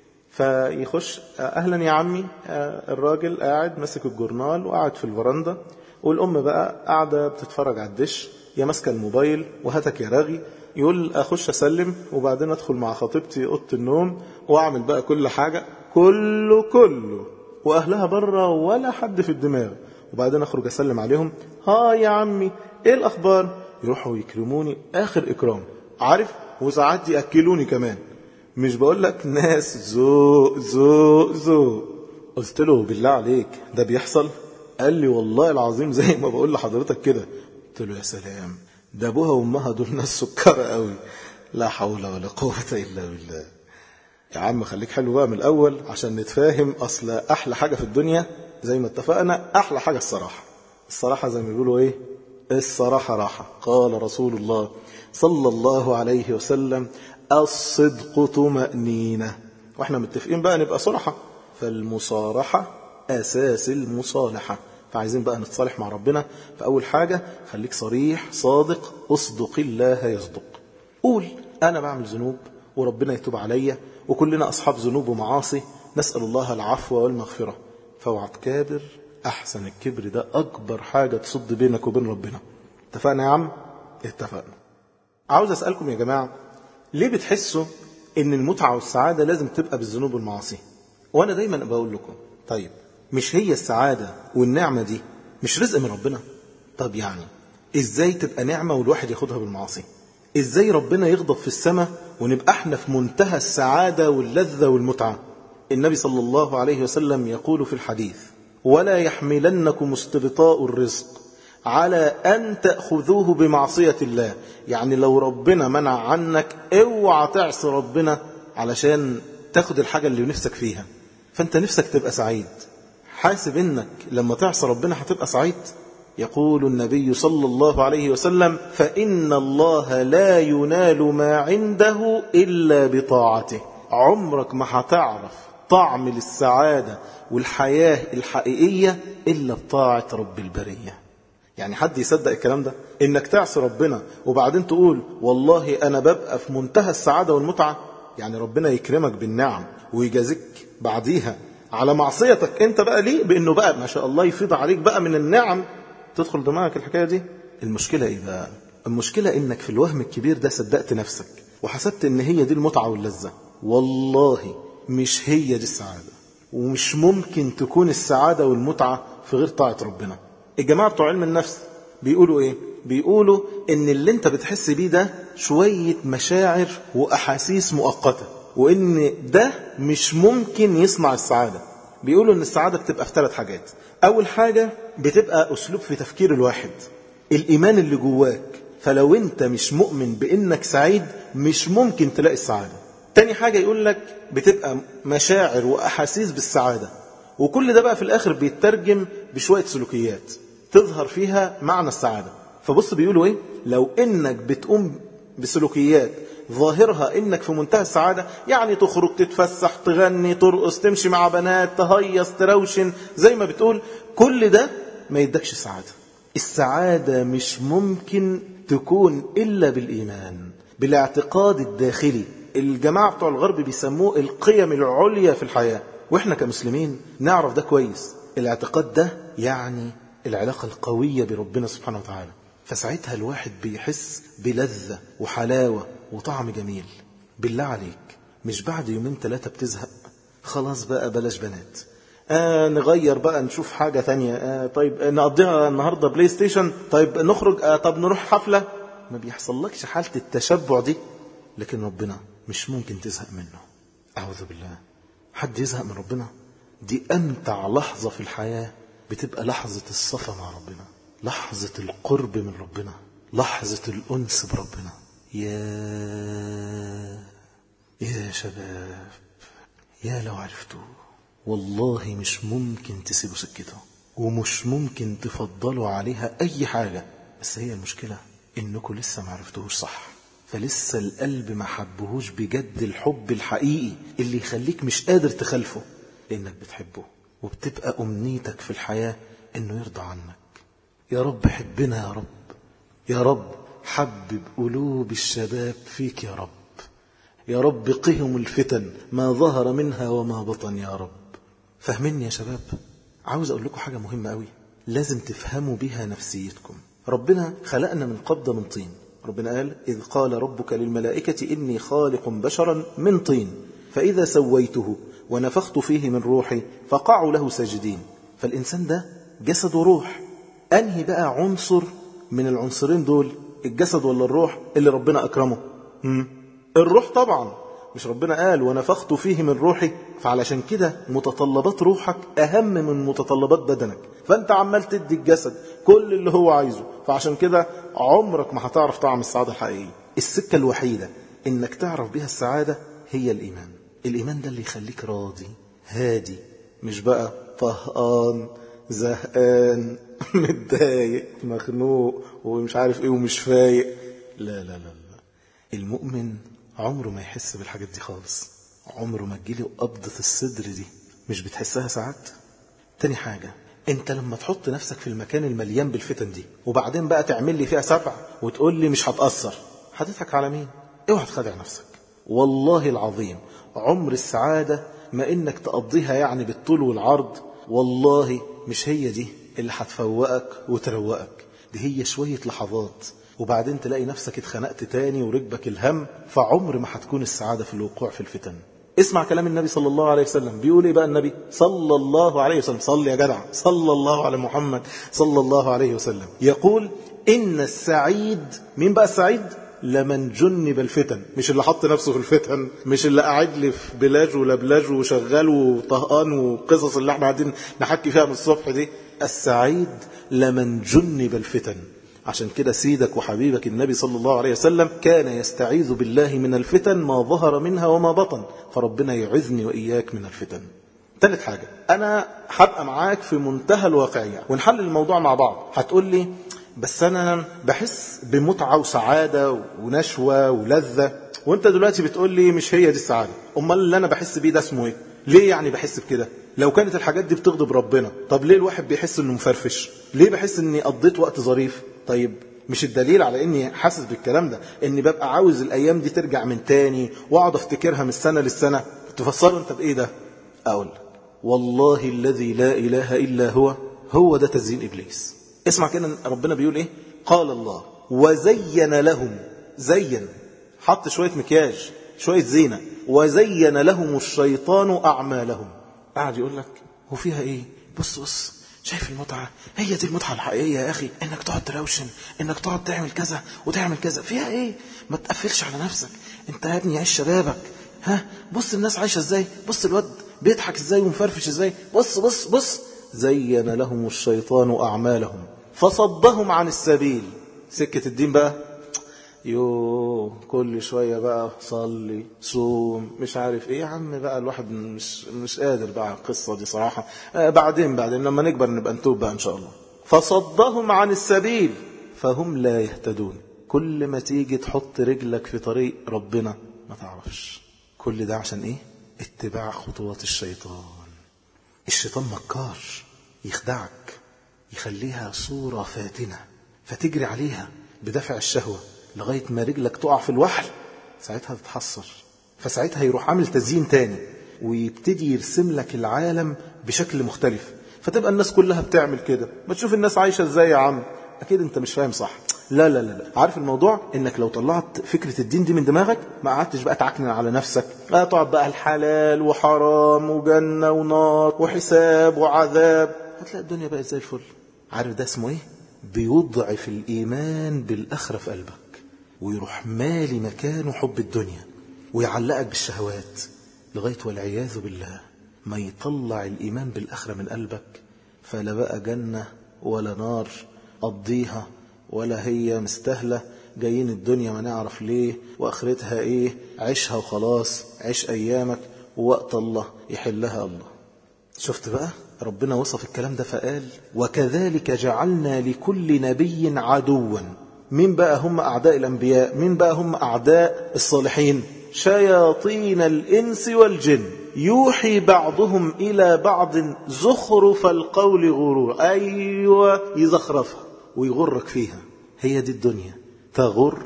فيخش أهلا يا عمي، الراجل قاعد ماسك الجورنال وقاعد في الفرندا، والأم بقى قاعدة بتتفرج على الدش يا ماسكة الموبايل وهاتك يا راغي. يقول أخش أسلم وبعدين أدخل مع خطيبتي أوضة النوم وأعمل بقى كل حاجة، كله كله وأهلها بره ولا حد في الدماغ، وبعدين أخرج أسلم عليهم، ها يا عمي إيه الأخبار؟ يروحوا يكرموني آخر إكرام، عارف، وساعات يأكلوني كمان. مش بقول لك ناس ذوق ذوق ذوق. قلت له بالله عليك ده بيحصل؟ قال لي والله العظيم زي ما بقول لحضرتك كده. قلت له يا سلام، ده ابوها وامها دول ناس سكرة قوي، لا حول ولا قوة الا بالله. يا عم خليك حلو بقى من الاول عشان نتفاهم. اصل احلى حاجة في الدنيا زي ما اتفقنا، احلى حاجة الصراحة. الصراحة زي ما بيقولوا ايه، الصراحة راحة. قال رسول الله صلى الله عليه وسلم الصدق طمأنينة. واحنا متفقين بقى نبقى صراحة، فالمصارحة اساس المصالحة. فعايزين بقى نتصالح مع ربنا، فأول حاجة خليك صريح صادق، اصدق الله يصدق. قول أنا بعمل ذنوب وربنا يتوب عليا، وكلنا أصحاب ذنوب ومعاصي، نسأل الله العفو والمغفرة. فاوعى تكابر، أحسن الكبر ده أكبر حاجة تصد بينك وبين ربنا. اتفقنا يا عم؟ اتفقنا. عاوز أسألكم يا جماعة، ليه بتحسوا إن المتعة والسعادة لازم تبقى بالذنوب والمعاصي؟ وأنا دايما بقول لكم طيب مش هي السعادة والنعمة دي مش رزق من ربنا؟ طب يعني ازاي تبقى نعمة والواحد ياخدها بالمعاصي؟ ازاي ربنا يغضب في السماء ونبقى احنا في منتهى السعادة واللذة والمتعة؟ النبي صلى الله عليه وسلم يقول في الحديث ولا يحملنكم استبطاء الرزق على أن تأخذوه بمعصية الله. يعني لو ربنا منع عنك اوعى تعصي ربنا علشان تاخد الحاجة اللي نفسك فيها. فانت نفسك تبقى سعيد، حاسب انك لما تعصى ربنا هتبقى سعيد. يقول النبي صلى الله عليه وسلم فإن الله لا ينال ما عنده إلا بطاعته. عمرك ما هتعرف طعم للسعادة والحياة الحقيقية إلا بطاعة رب البرية. يعني حد يصدق الكلام ده؟ إنك تعصي ربنا وبعدين تقول والله أنا ببقى في منتهى السعادة والمتعة؟ يعني ربنا يكرمك بالنعم ويجازيك بعديها على معصيتك انت بقى ليه بانه بقى ما شاء الله يفيض عليك بقى من النعم تدخل دماغك الحكاية دي. المشكلة ايه بقى؟ المشكلة انك في الوهم الكبير ده صدقت نفسك وحسبت ان هي دي المتعة واللذة. والله مش هي دي السعادة، ومش ممكن تكون السعادة والمتعة في غير طاعة ربنا. الجماعة بتوع علم النفس بيقولوا ايه؟ بيقولوا ان اللي انت بتحس بيه ده شوية مشاعر واحاسيس مؤقتة، وإن ده مش ممكن يصنع السعادة. بيقولوا إن السعادة بتبقى في ثلاث حاجات. أول حاجة بتبقى أسلوب في تفكير الواحد، الإيمان اللي جواك. فلو أنت مش مؤمن بإنك سعيد مش ممكن تلاقي السعادة. تاني حاجة يقول لك بتبقى مشاعر وأحاسيس بالسعادة، وكل ده بقى في الآخر بيترجم بشوية سلوكيات تظهر فيها معنى السعادة. فبص بيقولوا إيه؟ لو إنك بتقوم بسلوكيات ظاهرها إنك في منتهى السعادة، يعني تخرج تتفسح تغني ترقص تمشي مع بنات تهيص تروشن زي ما بتقول، كل ده ما يدكش السعادة. السعادة مش ممكن تكون إلا بالإيمان، بالاعتقاد الداخلي. الجماعة بتوع الغرب بيسموه القيم العليا في الحياة، وإحنا كمسلمين نعرف ده كويس. الاعتقاد ده يعني العلاقة القوية بربنا سبحانه وتعالى، فساعتها الواحد بيحس بلذة وحلاوة وطعم جميل. بالله عليك مش بعد يومين ثلاثة بتزهق؟ خلاص بقى بلاش بنات، آه نغير بقى نشوف حاجة تانية، آه طيب نقضيها النهاردة بلاي ستيشن، طيب نخرج، آه طب نروح حفلة. ما بيحصلكش حالة التشبع دي، لكن ربنا مش ممكن تزهق منه. أعوذ بالله، حد يزهق من ربنا؟ دي أمتع لحظة في الحياة بتبقى لحظة الصفا مع ربنا، لحظة القرب من ربنا، لحظة الأنس بربنا. يا يا شباب، يا لو عرفتوا والله مش ممكن تسيبوا سكته، ومش ممكن تفضلوا عليها أي حاجة. بس هي المشكلة إنكم لسه ما عرفتوهوش صح، فلسه القلب ما حبهوش بجد الحب الحقيقي اللي يخليك مش قادر تخلفه، لأنك بتحبه وبتبقى أمنيتك في الحياة إنه يرضى عنك. يا رب حبنا يا رب، يا رب حبب قلوب الشباب فيك يا رب، يا رب قهم الفتن ما ظهر منها وما بطن يا رب. فهمني يا شباب، عاوز أقول لكم حاجة مهمة قوي لازم تفهموا بها نفسيتكم. ربنا خلقنا من قبضة من طين. ربنا قال إذ قال ربك للملائكة إني خالق بشرا من طين فإذا سويته ونفخت فيه من روحي فقعوا له ساجدين. فالإنسان ده جسد وروح، أنهي بقى عنصر من العنصرين دول، الجسد ولا الروح اللي ربنا أكرمه؟ هم؟ الروح طبعا، مش ربنا قال ونفخت فيه من روحي؟ فعلشان كده متطلبات روحك أهم من متطلبات بدنك، فأنت عمال تدي الجسد كل اللي هو عايزه، فعشان كده عمرك ما هتعرف طعم السعادة الحقيقية. السكة الوحيدة إنك تعرف بها السعادة هي الإيمان. الإيمان ده اللي يخليك راضي هادي، مش بقى طهقان زهقان متضايق مخنوق ومش عارف ايه ومش فايق. لا لا لا لا، المؤمن عمره ما يحس بالحاجات دي خالص، عمره ما تجيله قبضة الصدر دي. مش بتحسها ساعات؟ تاني حاجة، انت لما تحط نفسك في المكان المليان بالفتن دي وبعدين بقى تعمل لي فيها سبع وتقول لي مش هتأثر، هتضحك على مين؟ اوعى تخدع نفسك. والله العظيم عمر السعادة ما انك تقضيها يعني بالطول والعرض، والله مش هي دي اللي هتفوقك وتروقك. دي هي شوية لحظات وبعدين تلاقي نفسك اتخنقت تاني وركبك الهم، فعمر ما هتكون السعادة في الوقوع في الفتن. اسمع كلام النبي صلى الله عليه وسلم، بيقول ايه بقى النبي صلى الله عليه وسلم؟ صلي يا جدع، صلى الله على محمد صلى الله عليه وسلم. يقول إن السعيد، مين بقى السعيد؟ لمن جنب الفتن، مش اللي حط نفسه في الفتن، مش اللي قاعد لي في بلاج ولبلاج وشغال وطهقان وقصص اللي احنا قاعدين نحكي فيها من الصبح دي. السعيد لمن جنب الفتن. عشان كده سيدك وحبيبك النبي صلى الله عليه وسلم كان يستعيذ بالله من الفتن ما ظهر منها وما بطن، فربنا يعذني وإياك من الفتن. ثالث حاجة، أنا هبقى معاك في منتهى الواقعية ونحل الموضوع مع بعض. هتقول لي بس أنا بحس بمتعة وسعادة ونشوة ولذة، وانت دلوقتي بتقول لي مش هي دي السعادة. أمال اللي أنا بحس بيه ده اسمه ايه؟ ليه يعني بحس بكده؟ لو كانت الحاجات دي بتغضب ربنا، طب ليه الواحد بيحس انه مفرفش؟ ليه بحس اني قضيت وقت ظريف؟ طيب مش الدليل على اني حاسس بالكلام ده اني ببقى عاوز الايام دي ترجع من تاني واقعد افتكرها من السنة للسنة؟ تفسره انت بايه ده؟ اقول والله الذي لا اله الا هو، هو ده تزيين ابليس. اسمع كده ربنا بيقول ايه؟ قال الله وزين لهم، زين حط شوية مكياج شوية زينة، وزين لهم الشيطان أعمالهم. قاعد يقول لك هو فيها ايه؟ بص بص شايف المتعة؟ هي دي المتعة الحقيقية يا أخي، إنك تقعد تروشن، إنك تقعد تعمل كذا وتعمل كذا. فيها إيه؟ ما تقفلش على نفسك، أنت يا ابني عيش شبابك. ها بص الناس عايشة إزاي، بص الواد بيضحك إزاي ومفرفش إزاي، بص بص بص. زين لهم الشيطان أعمالهم فصدهم عن السبيل. سكة الدين بقى يو كل شوية بقى صلي صوم مش عارف ايه. يا عم بقى الواحد مش مش قادر بقى على القصة دي صراحة. آه بعدين بعدين لما نكبر نبقى نتوب بقى ان شاء الله. فصدهم عن السبيل فهم لا يهتدون. كل ما تيجي تحط رجلك في طريق ربنا ما تعرفش. كل ده عشان ايه؟ اتباع خطوات الشيطان. الشيطان مكار، يخدعك، يخليها صورة فاتنة فتجري عليها بدافع الشهوة لغاية ما رجلك تقع في الوحل. ساعتها تتحصر، فساعتها يروح عامل تزيين تاني ويبتدي يرسم لك العالم بشكل مختلف. فتبقى الناس كلها بتعمل كده. ما تشوف الناس عايشة ازاي يا عم، اكيد انت مش فاهم صح. لا لا لا لا. عارف الموضوع انك لو طلعت فكرة الدين دي من دماغك ما قعدتش بقى تعكنن على نفسك. لا تقعد بقى الحلال وحرام وجنة ونار وحساب وعذاب، هتلاقي الدنيا بقى زي الفل. عارف ده اسمه ايه؟ بيضعف الإيمان بالآخرة في قلبك ويروح مالي مكانه حب الدنيا ويعلقك بالشهوات لغاية والعياذ بالله ما يطلع الإيمان بالآخرة من قلبك. فلا بقى جنة ولا نار قضيها ولا هي مستهلة. جايين الدنيا ما نعرف ليه وآخرتها ايه. عيشها وخلاص، عيش أيامك ووقت الله يحلها الله. شفت بقى ربنا وصف الكلام ده فقال وكذلك جعلنا لكل نبي عدوا. مين بقى هم أعداء الأنبياء؟ مين بقى هم أعداء الصالحين؟ شياطين الإنس والجن يوحي بعضهم إلى بعض زخرف القول غرور. أيوة يزخرفها ويغرك فيها. هي دي الدنيا، تغر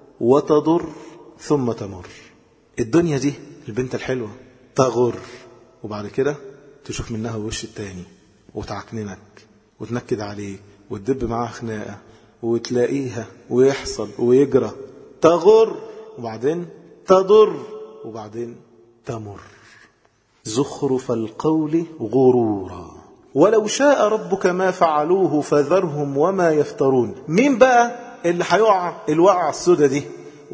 وتضر ثم تمر. الدنيا دي البنت الحلوة تغر وبعد كده تشوف منها وش التاني وتعكننك وتنكد عليك وتدب معاها خناقة وتلاقيها ويحصل ويجرى. تغر وبعدين تضر وبعدين تمر. زخرف القول غرورا ولو شاء ربك ما فعلوه فذرهم وما يفترون. مين بقى اللي هيقع الوقعة السودة دي؟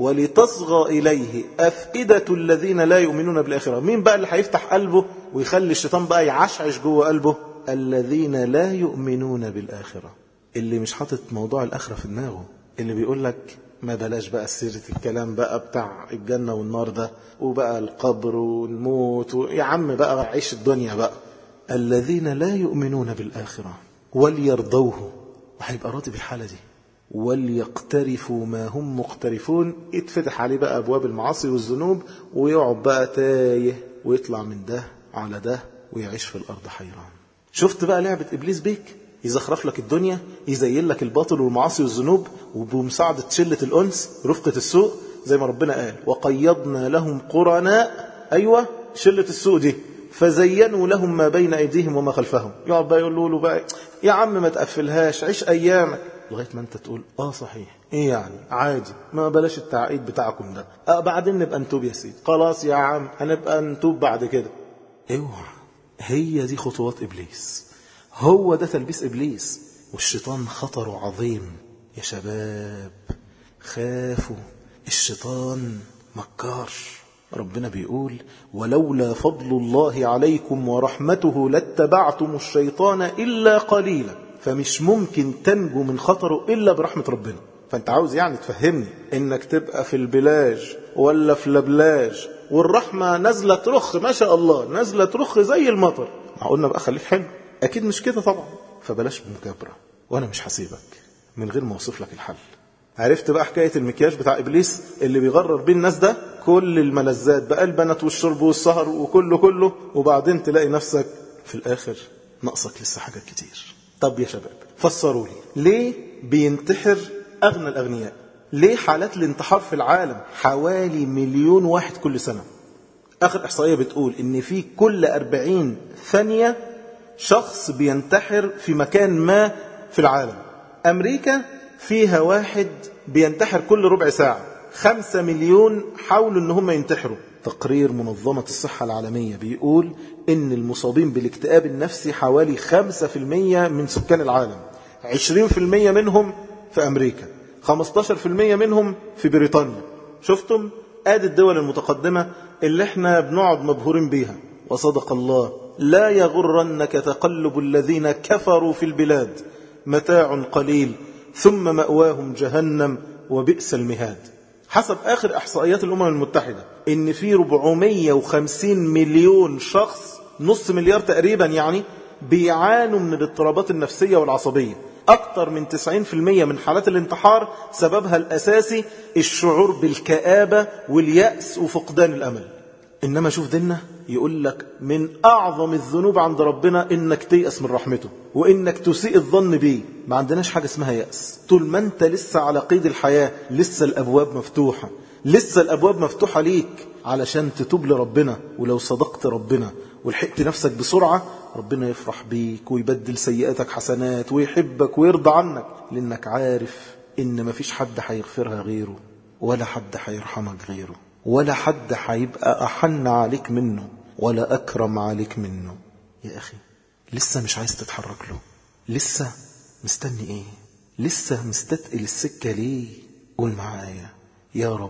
ولتصغى إليه أفئدة الذين لا يؤمنون بالآخرة. مين بقى اللي هيفتح قلبه ويخلي الشيطان بقى يعشعش جوه قلبه؟ الذين لا يؤمنون بالآخرة. اللي مش حاطط موضوع الآخرة في دماغه، اللي بيقول لك ما بلاش بقى سيرة الكلام بقى بتاع الجنة والنار ده وبقى القبر والموت و... يا عم بقى عيش الدنيا بقى. الذين لا يؤمنون بالآخرة وليرضوه، وهيبقى راضي بالحالة دي. وليقترفوا ما هم مقترفون. يتفتح عليه بقى أبواب المعاصي والذنوب ويقعد بقى تايه ويطلع من ده على ده ويعيش في الأرض حيران. شفت بقى لعبة إبليس بيك؟ يزخرف لك الدنيا، يزين لك الباطل والمعاصي والذنوب وبمساعدة شلة الأنس رفقة السوء زي ما ربنا قال وقيضنا لهم قرناء. أيوة شلة السوء دي فزينوا لهم ما بين أيديهم وما خلفهم. يقعد بقى يقول له بقى يا عم ما تقفلهاش، عيش أيامك، لغاية ما أنت تقول آه صحيح إيه يعني عادي، ما بلاش التعقيد بتاعكم ده. آه بعدين نبقى نتوب يا سيدي، خلاص يا عم هنبقى نتوب بعد كده. اوعى، هي دي خطوات إبليس، هو ده تلبيس إبليس. والشيطان خطره عظيم يا شباب، خافوا. الشيطان مكار. ربنا بيقول ولولا فضل الله عليكم ورحمته لاتبعتم الشيطان إلا قليلا. فمش ممكن تنجو من خطره إلا برحمة ربنا. فأنت عاوز يعني تفهمني إنك تبقى في البلاج ولا في لبلاج والرحمة نزلة ترخ ما شاء الله، نزلة ترخ زي المطر، قلنا بقى خليك حلو؟ أكيد مش كده طبعا. فبلاش بمكابرة، وأنا مش هسيبك من غير ما أوصف لك الحل. عرفت بقى حكاية المكياج بتاع إبليس اللي بيغرر بيه الناس ده؟ كل الملذات بقى، البنات والشرب والسهر وكله كله، وبعدين تلاقي نفسك في الآخر ناقصك لسه حاجات كتير. طب يا شباب فسروا لي ليه بينتحر أغنى الأغنياء؟ ليه حالات الانتحار في العالم حوالي مليون واحد كل سنة؟ آخر إحصائية بتقول إن في كل أربعين ثانية شخص بينتحر في مكان ما في العالم. أمريكا فيها واحد بينتحر كل ربع ساعة. خمسة مليون حاولوا إن هم ينتحروا. تقرير منظمة الصحة العالمية بيقول إن المصابين بالاكتئاب النفسي حوالي خمسة في المية من سكان العالم. عشرين في المية منهم في أمريكا، خمستاشر في المية منهم في بريطانيا. شفتم؟ آدي الدول المتقدمة اللي احنا بنقعد مبهورين بيها. وصدق الله لا يغرنك تقلب الذين كفروا في البلاد، متاع قليل ثم مأواهم جهنم وبئس المهاد. حسب آخر إحصائيات الأمم المتحدة إن في أربعمائة وخمسين مليون شخص، نص مليار تقريبا يعني، بيعانوا من الاضطرابات النفسية والعصبية. أكثر من تسعين بالمئة من حالات الانتحار سببها الأساسي الشعور بالكآبة واليأس وفقدان الأمل. إنما شوف ديننا يقول لك من أعظم الذنوب عند ربنا إنك تيأس من رحمته وإنك تسيء الظن بيه. ما عندناش حاجة اسمها يأس طول ما أنت لسه على قيد الحياة، لسه الأبواب مفتوحة، لسه الأبواب مفتوحة ليك علشان تتوب لربنا. ولو صدقت ربنا ولحقت نفسك بسرعة، ربنا يفرح بيك ويبدل سيئاتك حسنات ويحبك ويرضى عنك، لأنك عارف إن مفيش حد هيغفرها غيره، ولا حد هيرحمك غيره، ولا حد هيبقى أحن عليك منه ولا أكرم عليك منه. يا أخي لسه مش عايز تتحرك له؟ لسه مستني إيه؟ لسه مستثقل السكة ليه؟ قول معايا: يا رب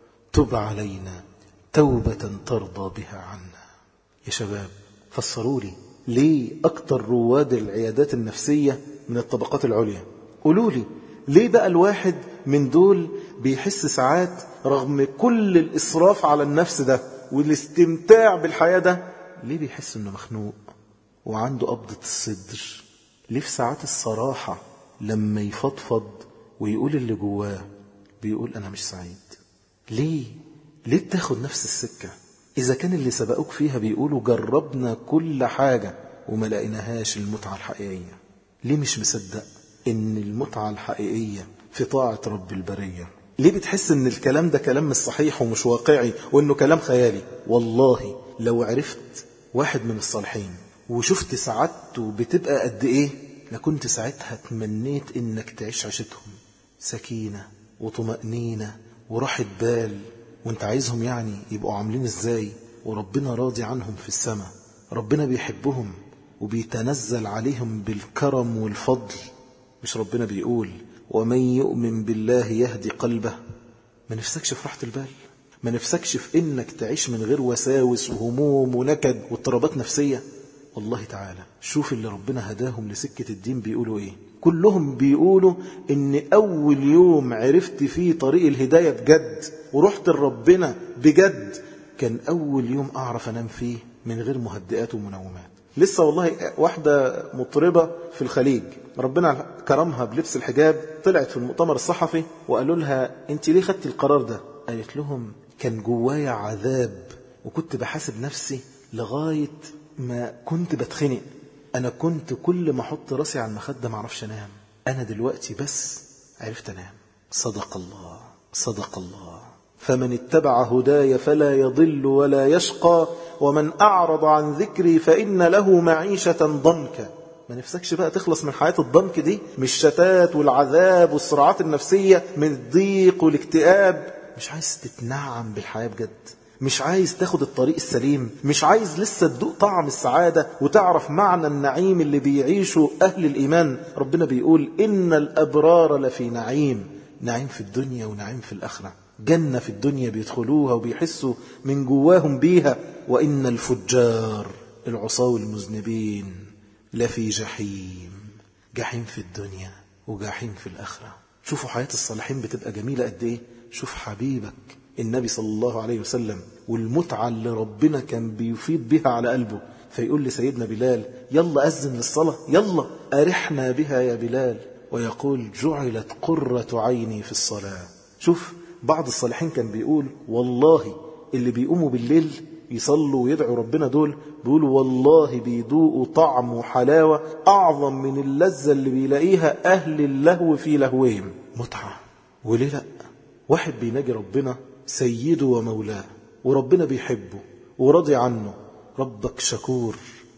تب علينا توبة ترضى بها عنا. يا شباب فسروا لي ليه أكتر رواد العيادات النفسية من الطبقات العليا؟ قولوا لي ليه بقى الواحد من دول بيحس ساعات رغم كل الإسراف على النفس ده والاستمتاع بالحياة ده، ليه بيحس إنه مخنوق وعنده قبضة الصدر؟ ليه في ساعات الصراحة لما يفضفض ويقول اللي جواه بيقول أنا مش سعيد؟ ليه؟ ليه بتاخد نفس السكة إذا كان اللي سبقوك فيها بيقولوا جربنا كل حاجة وما لقيناهاش المتعة الحقيقية؟ ليه مش مصدق إن المتعة الحقيقية في طاعة رب البرية؟ ليه بتحس إن الكلام ده كلام مش صحيح ومش واقعي وإنه كلام خيالي؟ والله لو عرفت واحد من الصالحين وشفت سعادته بتبقى قد إيه، لكنت ساعتها تمنيت إنك تعيش عيشتهم، سكينة وطمأنينة وراحة بال. وانت عايزهم يعني يبقوا عاملين ازاي وربنا راضي عنهم في السماء؟ ربنا بيحبهم وبيتنزل عليهم بالكرم والفضل. مش ربنا بيقول ومن يؤمن بالله يهدي قلبه؟ ما نفسكش في راحة البال؟ ما نفسكش في انك تعيش من غير وساوس وهموم ونكد واضطرابات نفسية؟ والله تعالى شوف اللي ربنا هداهم لسكة الدين بيقولوا ايه. كلهم بيقولوا ان اول يوم عرفت فيه طريق الهداية بجد ورحت لربنا بجد كان اول يوم اعرف انام فيه من غير مهدئات ومنومات. لسه والله واحدة مطربة في الخليج ربنا كرمها بلبس الحجاب، طلعت في المؤتمر الصحفي وقالوا لها انت ليه خدتي القرار ده؟ قالت لهم كان جوايا عذاب وكنت بحاسب نفسي لغاية ما كنت بتخنق. أنا كنت كل ما أحط راسي على المخدة معرفش أنام، أنا دلوقتي بس عرفت أنام. صدق الله صدق الله. فمن اتبع هداي فلا يضل ولا يشقى ومن أعرض عن ذكري فإن له معيشة ضنكا. ما نفسكش بقى تخلص من حياة الضنك دي، من الشتات والعذاب والصراعات النفسية، من الضيق والاكتئاب؟ مش عايز تتنعم بالحياة بجد؟ مش عايز تاخد الطريق السليم؟ مش عايز لسه تدوق طعم السعادة وتعرف معنى النعيم اللي بيعيشه أهل الإيمان؟ ربنا بيقول إن الأبرار لفي نعيم، نعيم في الدنيا ونعيم في الآخرة. جنة في الدنيا بيدخلوها وبيحسوا من جواهم بيها، وإن الفجار العصاة المذنبين لفي جحيم، جحيم في الدنيا وجحيم في الآخرة. شوفوا حياة الصالحين بتبقى جميلة قد إيه. شوف حبيبك النبي صلى الله عليه وسلم والمتعة اللي ربنا كان بيفيض بها على قلبه، فيقول لسيدنا بلال يلا أذن للصلاة، يلا أرحنا بها يا بلال، ويقول جعلت قرة عيني في الصلاة. شوف بعض الصالحين كان بيقول والله اللي بيقوموا بالليل يصلوا ويدعوا ربنا دول بيقولوا والله بيدوقوا طعم وحلاوة أعظم من اللذة اللي بيلاقيها أهل اللهو في لهوهم. متعة. وليه لأ؟ واحد بيناجي ربنا سيده ومولاه وربنا بيحبه وراضي عنه. ربك شكور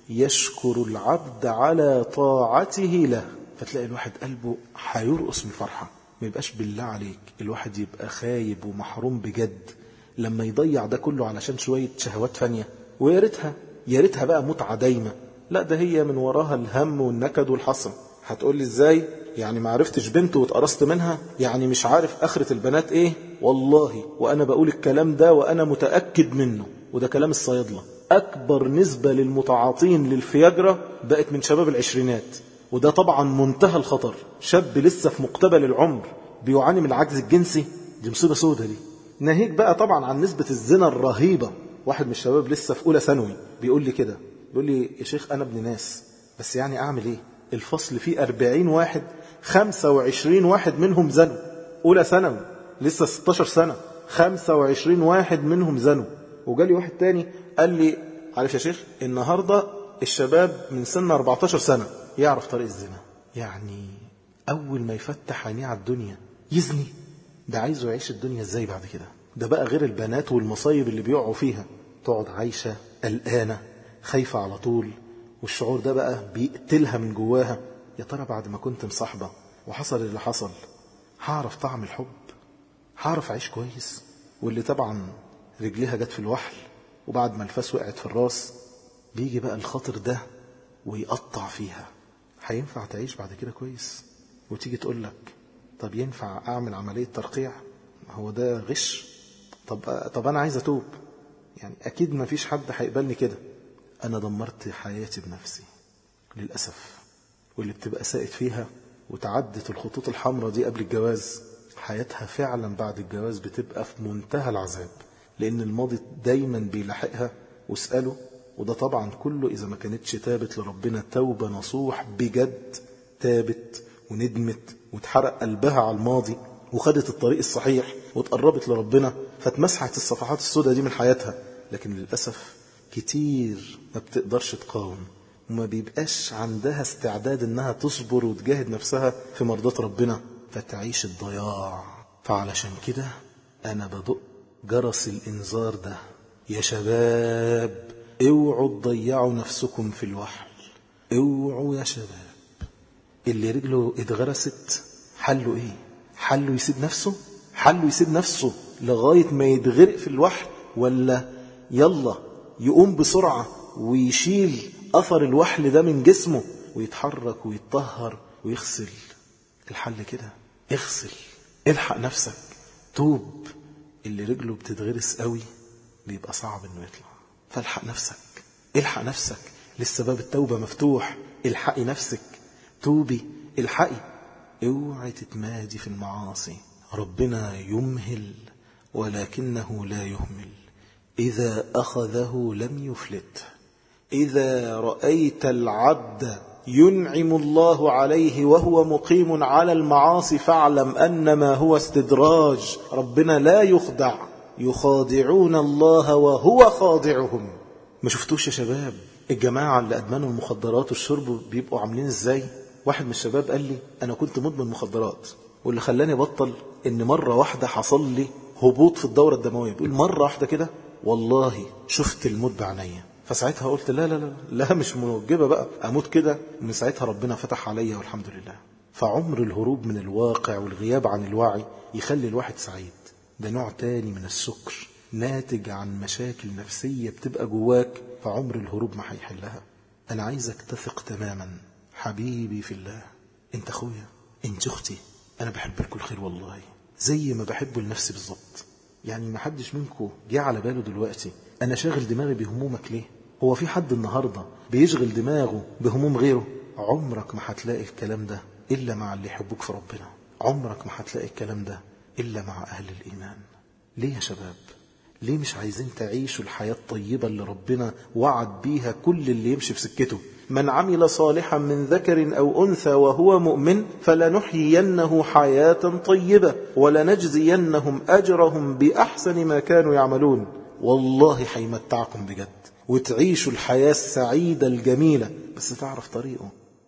يشكر العبد على طاعته له، فتلاقي الواحد قلبه هيرقص من فرحة. ما يبقاش بالله عليك الواحد يبقى خايب ومحروم بجد لما يضيع ده كله علشان شوية شهوات فانية. ويا ريتها يا ريتها بقى متعة دايمة. لا ده هي من وراها الهم والنكد والحسرة. هتقول لي ازاي يعني ما عرفتش بنت واتقرصت منها؟ يعني مش عارف آخرة البنات ايه؟ والله وانا بقول الكلام ده وانا متأكد منه، وده كلام الصيادلة. اكبر نسبة للمتعاطين للفياجرة بقت من شباب العشرينات، وده طبعا منتهى الخطر. شاب لسه في مقتبل العمر بيعاني من العجز الجنسي، دي مصيبة سودة دي. ناهيك بقى طبعا عن نسبة الزنا الرهيبة. واحد من الشباب لسه في أولى ثانوي بيقول لي كده، بيقول لي يا شيخ أنا ابن ناس، بس يعني أعمل إيه؟ الفصل فيه أربعين واحد، خمسة وعشرين واحد منهم زنوا. أولى ثانوي لسه ستاشر سنة، خمسة وعشرين واحد منهم زنوا. وجالي واحد تاني قال لي عارف يا شيخ النهاردة الشباب من سن أربعتاشر سنة يعرف طريق الزنا. يعني أول ما يفتح عينيه على الدنيا يزني. ده عايزه يعيش الدنيا ازاي بعد كده؟ ده بقى غير البنات والمصايب اللي بيقعوا فيها، تقعد عايشة قلقانة خايفة على طول، والشعور ده بقى بيقتلها من جواها. يا ترى بعد ما كنت مصاحبة وحصل اللي حصل هعرف طعم الحب؟ هعرف أعيش كويس؟ واللي طبعا رجليها جت في الوحل وبعد ما الفاس وقعت في الراس بيجي بقى الخاطر ده ويقطع فيها. هينفع تعيش بعد كده كويس؟ وتيجي تقول لك طب ينفع أعمل عملية ترقيع؟ هو ده غش؟ طب, طب أنا عايز أتوب. يعني أكيد ما فيش حد هيقبلني كده. أنا دمرت حياتي بنفسي للأسف. واللي بتبقى سائد فيها وتعدت الخطوط الحمراء دي قبل الجواز، حياتها فعلا بعد الجواز بتبقى في منتهى العذاب، لأن الماضي دايما بيلاحقها. واسأله، وده طبعا كله إذا ما كانتش تابت لربنا توبة نصوح بجد، تابت وندمت وتحرق قلبها على الماضي وخدت الطريق الصحيح وتقربت لربنا، فتمسحت الصفحات السوداء دي من حياتها. لكن للأسف كتير ما بتقدرش تقاوم وما بيبقاش عندها استعداد انها تصبر وتجاهد نفسها في مرضات ربنا، فتعيش الضياع. فعلشان كده انا بدق جرس الانذار ده، يا شباب اوعوا تضيعوا نفسكم في الوحل. اوعوا يا شباب. اللي رجله اتغرست حله ايه؟ حله يسيب نفسه؟ حله يسيب نفسه لغاية ما يتغرق في الوحل، ولا يلا يقوم بسرعة ويشيل أثر الوحل ده من جسمه ويتحرك ويتطهر ويغسل؟ الحل كده، اغسل، الحق نفسك، توب. اللي رجله بتتغرس قوي بيبقى صعب انه يطلع، فالحق نفسك، الحق نفسك، لسه باب التوبة مفتوح. الحقي نفسك، توبي، الحقي، اوعي تتمادي في المعاصي. ربنا يمهل ولكنه لا يهمل، إذا أخذه لم يفلت. إذا رأيت العبد ينعم الله عليه وهو مقيم على المعاصي فاعلم أنما هو استدراج. ربنا لا يخدع، يخادعون الله وهو خادعهم. ما شفتوش يا شباب الجماعة اللي أدمنوا المخدرات والشرب بيبقوا عاملين إزاي؟ واحد من الشباب قال لي أنا كنت مدمن مخدرات، واللي خلاني بطل إن مرة واحدة حصل لي هبوط في الدورة الدموية. بيقول مرة واحدة كده والله شفت الموت بعينيا. فساعتها قلت لا لا لا لا مش موجبة بقى أموت كده. من ساعتها ربنا فتح عليا والحمد لله. فعمر الهروب من الواقع والغياب عن الوعي يخلي الواحد سعيد. ده نوع تاني من السكر ناتج عن مشاكل نفسية بتبقى جواك، فعمر الهروب ما هيحلها. أنا عايزك تثق تماما حبيبي في الله، انت اخويا، انت اختي، انا بحب لكم الخير والله زي ما بحبه لنفسي بالظبط. يعني ما حدش منكم جه على باله دلوقتي انا شاغل دماغي بهمومك ليه؟ هو في حد النهاردة بيشغل دماغه بهموم غيره؟ عمرك ما هتلاقي الكلام ده إلا مع اللي يحبوك في ربنا. عمرك ما هتلاقي الكلام ده إلا مع أهل الإيمان. ليه يا شباب؟ ليه مش عايزين تعيشوا الحياة الطيبة اللي ربنا وعد بيها كل اللي يمشي في سكته؟ من عمل صالحا من ذكر أو أنثى وهو مؤمن فلنحيينه حياة طيبة ولنجزينهم أجرهم بأحسن ما كانوا يعملون. والله حيمتعكم بجد وتعيشوا الحياة السعيدة الجميلة، بس تعرف طريقه.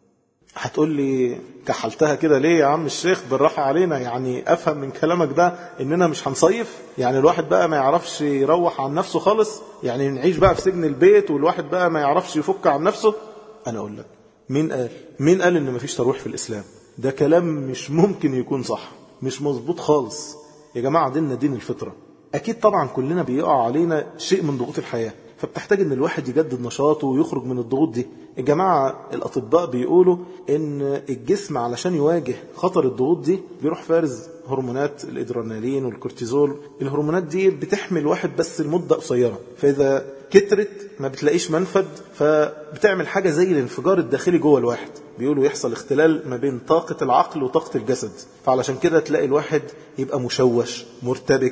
هتقول لي كحلتها كده ليه يا عم الشيخ؟ بالراحة علينا. يعني أفهم من كلامك ده إننا مش هنصيف؟ يعني الواحد بقى ما يعرفش يروح عن نفسه خالص؟ يعني نعيش بقى في سجن البيت والواحد بقى ما يعرفش يفك عن نفسه؟ أنا أقول لك مين قال؟ مين قال إن مفيش تروح في الإسلام؟ ده كلام مش ممكن يكون صح، مش مظبوط خالص. يا جماعة ديننا دين الفطرة. أكيد طبعا كلنا بيقع علينا شيء من ضغوط الحياة، فبتحتاج ان الواحد يجدد نشاطه ويخرج من الضغوط دي. الجماعة الأطباء بيقولوا ان الجسم علشان يواجه خطر الضغوط دي بيروح فارز هرمونات الادرينالين والكورتيزول. الهرمونات دي بتحمي الواحد بس لمدة قصيرة، فإذا كترت ما بتلاقيش منفذ، فبتعمل حاجة زي الانفجار الداخلي جوه الواحد. بيقولوا يحصل اختلال ما بين طاقة العقل وطاقة الجسد، فعلشان كده تلاقي الواحد يبقى مشوش مرتبك،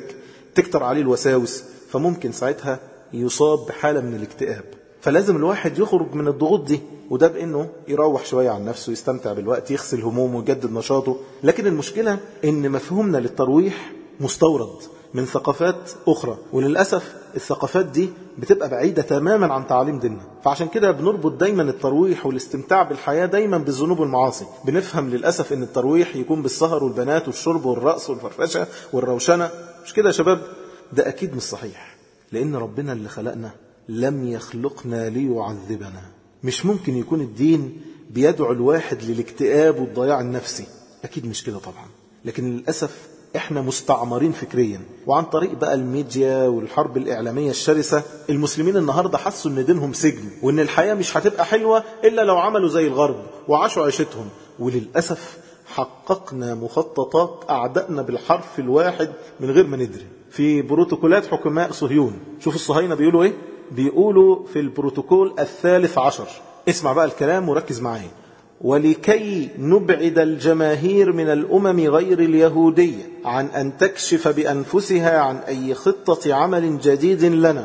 تكتر عليه الوساوس، فممكن ساعتها يصاب بحالة من الاكتئاب. فلازم الواحد يخرج من الضغوط دي، وده بأنه يروح شوية عن نفسه، يستمتع بالوقت، يغسل همومه ويجدد نشاطه. لكن المشكلة إن مفهومنا للترويح مستورد من ثقافات أخرى، وللأسف الثقافات دي بتبقى بعيدة تماما عن تعاليم ديننا. فعشان كده بنربط دايما الترويح والاستمتاع بالحياة دايما بالذنوب والمعاصي. بنفهم للأسف إن الترويح يكون بالسهر والبنات والشرب والرقص والفرفشة والروشنة. مش كده يا شباب؟ ده أكيد مش صحيح، لأن ربنا اللي خلقنا لم يخلقنا ليعذبنا. مش ممكن يكون الدين بيدعو الواحد للاكتئاب والضياع النفسي، أكيد مش كده طبعا. لكن للأسف احنا مستعمرين فكريا، وعن طريق بقى الميديا والحرب الإعلامية الشرسة المسلمين النهاردة حسوا ان دينهم سجن، وان الحياة مش هتبقى حلوة إلا لو عملوا زي الغرب وعاشوا عيشتهم. وللأسف حققنا مخططات أعدائنا بالحرف الواحد من غير ما ندري. في بروتوكولات حكماء صهيون، شوف الصهاينة بيقولوا ايه؟ بيقولوا في البروتوكول الثالث عشر، اسمع بقى الكلام وركز معايا: ولكي نبعد الجماهير من الأمم غير اليهودية عن أن تكشف بأنفسها عن أي خطة عمل جديد لنا،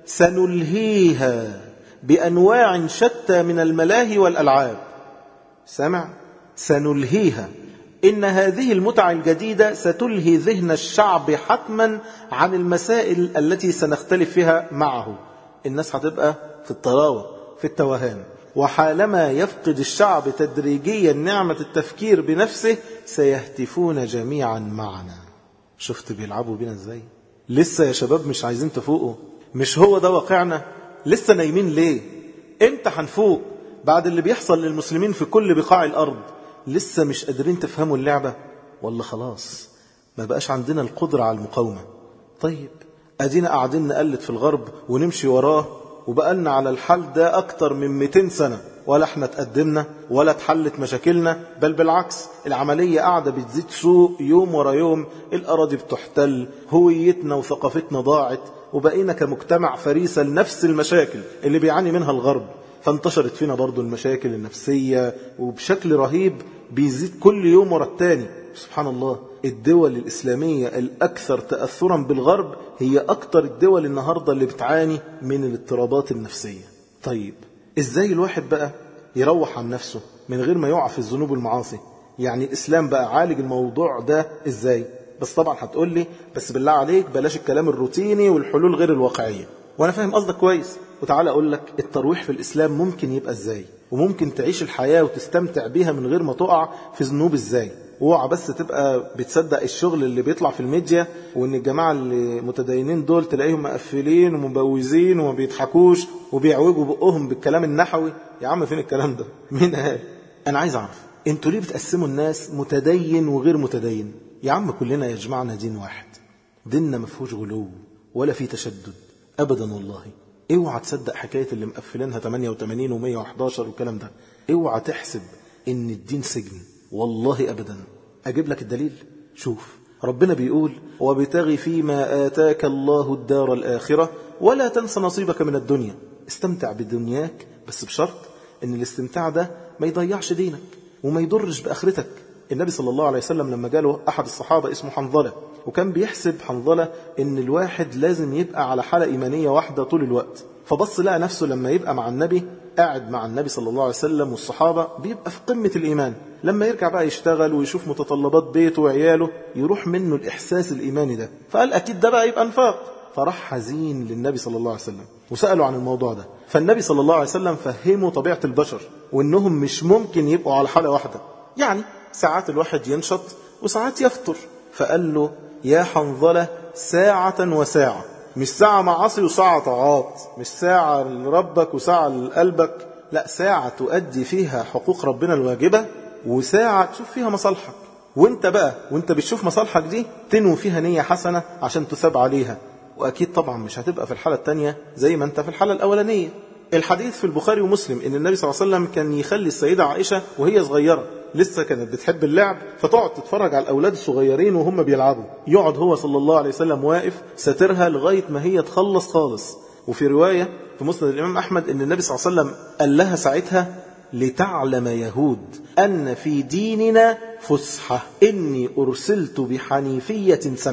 سنلهيها بأنواع شتى من الملاهي والألعاب. سمع؟ سنلهيها. إن هذه المتعة الجديدة ستلهي ذهن الشعب حتما عن المسائل التي سنختلف فيها معه. الناس هتبقى في الطراوة، في التوهان. وحالما يفقد الشعب تدريجيا نعمة التفكير بنفسه سيهتفون جميعا معنا. شفت بيلعبوا بينا ازاي؟ لسه يا شباب مش عايزين تفوقوا؟ مش هو ده واقعنا؟ لسه نايمين ليه؟ امتى هنفوق بعد اللي بيحصل للمسلمين في كل بقاع الأرض؟ لسه مش قادرين تفهموا اللعبة؟ ولا خلاص ما بقاش عندنا القدرة على المقاومة؟ طيب أدينا قاعدين نقلد في الغرب ونمشي وراه، وبقالنا على الحال ده أكتر من مئتين سنة، ولا احنا تقدمنا ولا تحلت مشاكلنا، بل بالعكس العملية قاعدة بتزيد سوء يوم ورا يوم. الأراضي بتحتل، هويتنا وثقافتنا ضاعت، وبقينا كمجتمع فريسة لنفس المشاكل اللي بيعاني منها الغرب. فانتشرت فينا برضو المشاكل النفسية وبشكل رهيب بيزيد كل يوم ورا التاني. سبحان الله، الدول الإسلامية الأكثر تأثرا بالغرب هي أكتر الدول النهاردة اللي بتعاني من الاضطرابات النفسية. طيب إزاي الواحد بقى يروح عن نفسه من غير ما يقع في الذنوب والمعاصي؟ يعني الإسلام بقى عالج الموضوع ده إزاي؟ بس طبعا هتقول لي بس بالله عليك بلاش الكلام الروتيني والحلول غير الواقعية، وأنا فاهم قصدك كويس. وتعال أقول لك الترويح في الإسلام ممكن يبقى إزاي، وممكن تعيش الحياة وتستمتع بيها من غير ما تقع في ذنوب إزاي. اوعى بس تبقى بتصدق الشغل اللي بيطلع في الميديا، وان الجماعة اللي متدينين دول تلاقيهم مقفلين ومبوزين وما بيضحكوش وبيعوجوا بقهم بالكلام النحوي. يا عم فين الكلام ده؟ مين قال؟ انا عايز اعرف انتوا ليه بتقسموا الناس متدين وغير متدين؟ يا عم كلنا يجمعنا دين واحد، ديننا ما فيهوش غلو ولا فيه تشدد ابدا. والله اوعى تصدق حكاية اللي مقفلينها ثمانية وثمانين ومية وحداشر والكلام ده. اوعى تحسب ان الدين سجن، والله أبدا. أجيب لك الدليل. شوف ربنا بيقول: وابتغ فيما آتاك الله الدار الآخرة ولا تنس نصيبك من الدنيا. استمتع بدنياك بس بشرط ان الاستمتاع ده ما يضيعش دينك وما يضرش بآخرتك. النبي صلى الله عليه وسلم لما جاله أحد الصحابة اسمه حنظلة، وكان بيحسب حنظلة ان الواحد لازم يبقى على حالة إيمانية واحدة طول الوقت، فبص لقى نفسه لما يبقى مع النبي قاعد مع النبي صلى الله عليه وسلم والصحابة بيبقى في قمة الإيمان. لما يرجع بقى يشتغل ويشوف متطلبات بيته وعياله يروح منه الإحساس الإيماني ده، فقال أكيد ده بقى يبقى نفاق. فراح حزين للنبي صلى الله عليه وسلم وسأله عن الموضوع ده، فالنبي صلى الله عليه وسلم فهمه طبيعة البشر وإنهم مش ممكن يبقوا على حالة واحدة. يعني ساعات الواحد ينشط وساعات يفطر. فقال له: يا حنظلة ساعة وساعة، مش ساعة معاصي وساعة طاعات، مش ساعة لربك وساعة لقلبك، لا، ساعة تؤدي فيها حقوق ربنا الواجبة وساعة تشوف فيها مصالحك. وانت بقى وانت بتشوف مصالحك دي تنوي فيها نية حسنة عشان تثاب عليها. وأكيد طبعا مش هتبقى في الحالة التانية زي ما انت في الحالة الأولانية. الحديث في البخاري ومسلم ان النبي صلى الله عليه وسلم كان يخلي السيدة عائشة وهي صغيرة لسه كانت بتحب اللعب، فتقعد تتفرج على الأولاد الصغيرين وهم بيلعبوا، يقعد هو صلى الله عليه وسلم واقف ساترها لغاية ما هي تخلص خالص. وفي رواية في مسند الإمام أحمد ان النبي صلى الله عليه وسلم قال لها ساعتها: لتعلم يهود أن في ديننا فسحة، إني أرسلت بحنيفية سمحة.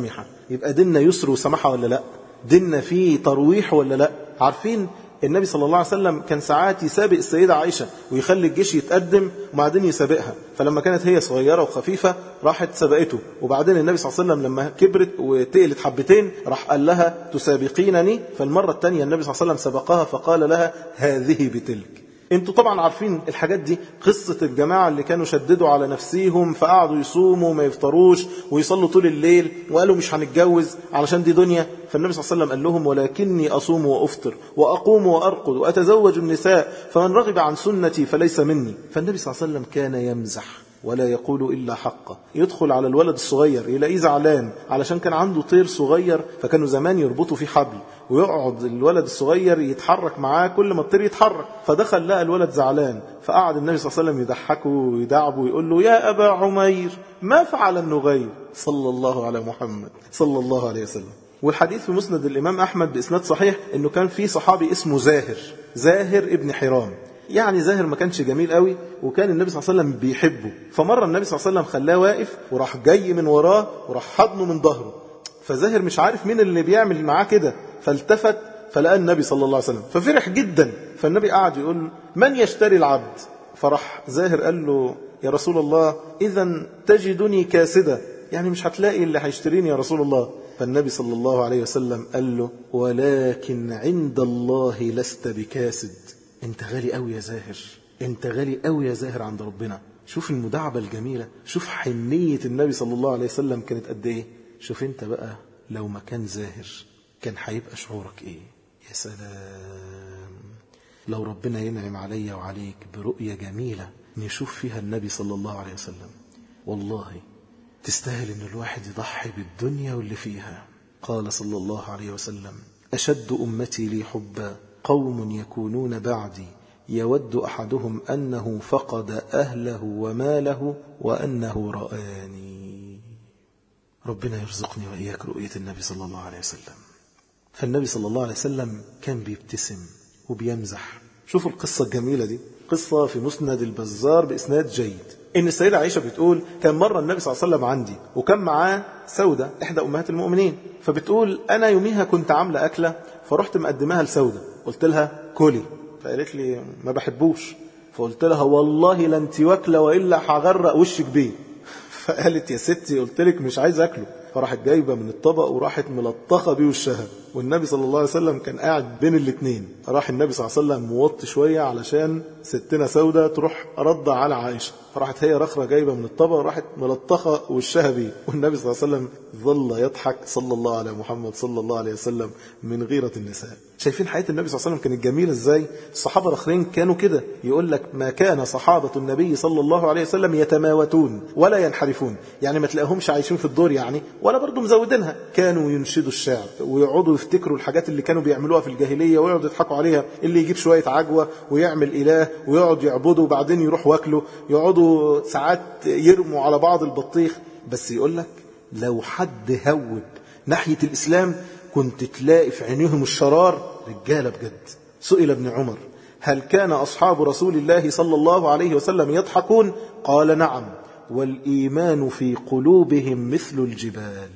يبقى ديننا يسر وسماحة ولا لا؟ ديننا فيه ترويح ولا لا؟ عارفين النبي صلى الله عليه وسلم كان ساعات يسابق السيدة عائشة ويخلي الجيش يتقدم وبعدين يسابقها، فلما كانت هي صغيرة وخفيفة راحت سبقته، وبعدين النبي صلى الله عليه وسلم لما كبرت وتقلت حبتين راح قال لها تسابقينني، فالمرة الثانية النبي صلى الله عليه وسلم سبقها فقال لها هذه بتلك. انتوا طبعا عارفين الحاجات دي، قصة الجماعة اللي كانوا شددوا على نفسيهم فقعدوا يصوموا ما يفطروش ويصلوا طول الليل وقالوا مش هنتجوز علشان دي دنيا، فالنبي صلى الله عليه وسلم قال لهم ولكني أصوم وأفطر وأقوم وأرقد وأتزوج النساء فمن رغب عن سنتي فليس مني. فالنبي صلى الله عليه وسلم كان يمزح ولا يقول إلا حقه. يدخل على الولد الصغير يلاقيه زعلان علشان كان عنده طير صغير فكانوا زمان يربطوا فيه حبل، ويقعد الولد الصغير يتحرك معاه كل ما الطير يتحرك، فدخل لقى الولد زعلان فقعد النبي صلى الله عليه وسلم يضحكه ويدعبه ويقول له يا أبا عمير ما فعل النغير صلى الله على محمد صلى الله عليه وسلم. والحديث في مسند الإمام أحمد بإسناد صحيح إنه كان في صحابي اسمه زاهر زاهر ابن حرام، يعني زاهر ما كانش جميل قوي وكان النبي صلى الله عليه وسلم بيحبه، فمرة النبي صلى الله عليه وسلم خلاه واقف وراح جاي من وراه وراح حضنه من ظهره، فزاهر مش عارف مين اللي بيعمل معاه كده، فالتفت فلقى النبي صلى الله عليه وسلم ففرح جدا، فالنبي قعد يقول من يشتري العبد؟ فراح زاهر قال له يا رسول الله إذا تجدني كاسدة، يعني مش هتلاقي اللي هيشتريني يا رسول الله. فالنبي صلى الله عليه وسلم قال له ولكن عند الله لست بكاسد، انت غالي قوي يا زاهر، انت غالي قوي يا زاهر عند ربنا. شوف المداعبة الجميلة، شوف حنية النبي صلى الله عليه وسلم كانت قد ايه. شوف انت بقى لو مكان زاهر كان هيبقى شعورك ايه؟ يا سلام لو ربنا ينعم عليا وعليك برؤية جميلة نشوف فيها النبي صلى الله عليه وسلم، والله تستاهل ان الواحد يضحي بالدنيا واللي فيها. قال صلى الله عليه وسلم أشد أمتي لي حبا قوم يكونون بعدي يود أحدهم أنه فقد أهله وماله وأنه رآني. ربنا يرزقني وإياك رؤية النبي صلى الله عليه وسلم. فالنبي صلى الله عليه وسلم كان بيبتسم وبيمزح. شوفوا القصة الجميلة دي، قصة في مسند البزار بإسناد جيد، إن السيدة عائشة بتقول كان مرة النبي صلى الله عليه وسلم عندي وكان معاه سودة إحدى أمهات المؤمنين، فبتقول أنا يوميها كنت عاملة أكلة فرحت مقدمها لسودة، قلت لها كلي، فقالت لي ما بحبوش، فقلت لها والله لن تواكله وإلا هغرق وشك بيه. فقالت يا ستي قلت لك مش عايز أكله، فراحت جايبة من الطبق وراحت ملطخة بيه وشها، والنبي صلى الله عليه وسلم كان قاعد بين الاثنين. راح النبي صلى الله عليه وسلم موطي شوية علشان ستنا سودة تروح رضى على عائشة، فراحت هي رخرة جايبة من الطبق وراحت ملطخة وشها بيه، والنبي صلى الله عليه وسلم ظل يضحك صلى الله على محمد صلى الله عليه وسلم من غيرة النساء. شايفين حياة النبي صلى الله عليه وسلم كانت جميلة ازاي؟ الصحابة الآخرين كانوا كده، يقول لك ما كان صحابة النبي صلى الله عليه وسلم يتماوتون ولا ينحرفون، يعني ما تلاقيهمش عايشين في الدور يعني ولا برضو مزودينها، كانوا ينشدوا الشعر ويقعدوا يفتكروا الحاجات اللي كانوا بيعملوها في الجاهلية ويقعدوا يضحكوا عليها، اللي يجيب شوية عجوة ويعمل إله ويقعد يعبده وبعدين يروح واكله، يقعدوا ساعات يرموا على بعض البطيخ. بس يقول لك لو حد هوب ناحية الإسلام كنت تلاقي في عينيهم الشرار رجالة بجد. سئل ابن عمر هل كان أصحاب رسول الله صلى الله عليه وسلم يضحكون؟ قال نعم، والإيمان في قلوبهم مثل الجبال.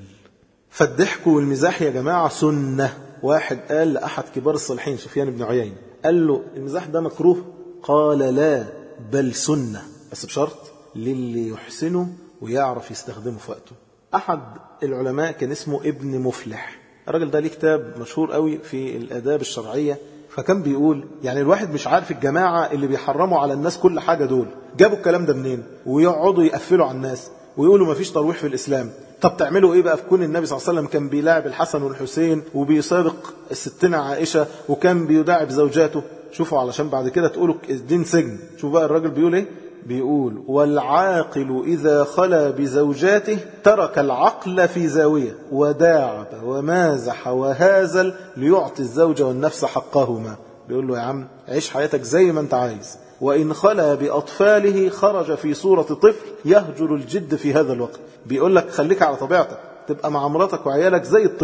فالضحك والمزاح يا جماعة سنة. واحد قال لأحد كبار الصالحين سفيان بن عيينة، قال له المزاح ده مكروه؟ قال لا بل سنة، بس بشرط للي يحسنه ويعرف يستخدمه في وقته. أحد العلماء كان اسمه ابن مفلح، الراجل ده ليه كتاب مشهور قوي في الآداب الشرعية، فكان بيقول يعني الواحد مش عارف الجماعة اللي بيحرموا على الناس كل حاجة دول جابوا الكلام ده منين، ويقعدوا يقفلوا على الناس ويقولوا ما فيش ترويح في الإسلام. طب تعملوا ايه بقى في كون النبي صلى الله عليه وسلم كان بيلاعب الحسن والحسين وبيسابق الستنا عائشة وكان بيداعب زوجاته؟ شوفوا علشان بعد كده تقولوا الدين سجن. شوف بقى الراجل بيقول ايه، بيقول والعاقل إذا خلا بزوجاته ترك العقل في زاوية وداعب ومازح وهازل ليعطي الزوجة والنفس حقهما. بيقول له يا عم عيش حياتك زي ما انت عايز، وإن خلا بأطفاله خرج في صورة طفل يهجر الجد في هذا الوقت. بيقول لك خليك على طبيعتك، تبقى مع مراتك وعيالك زي الطفل،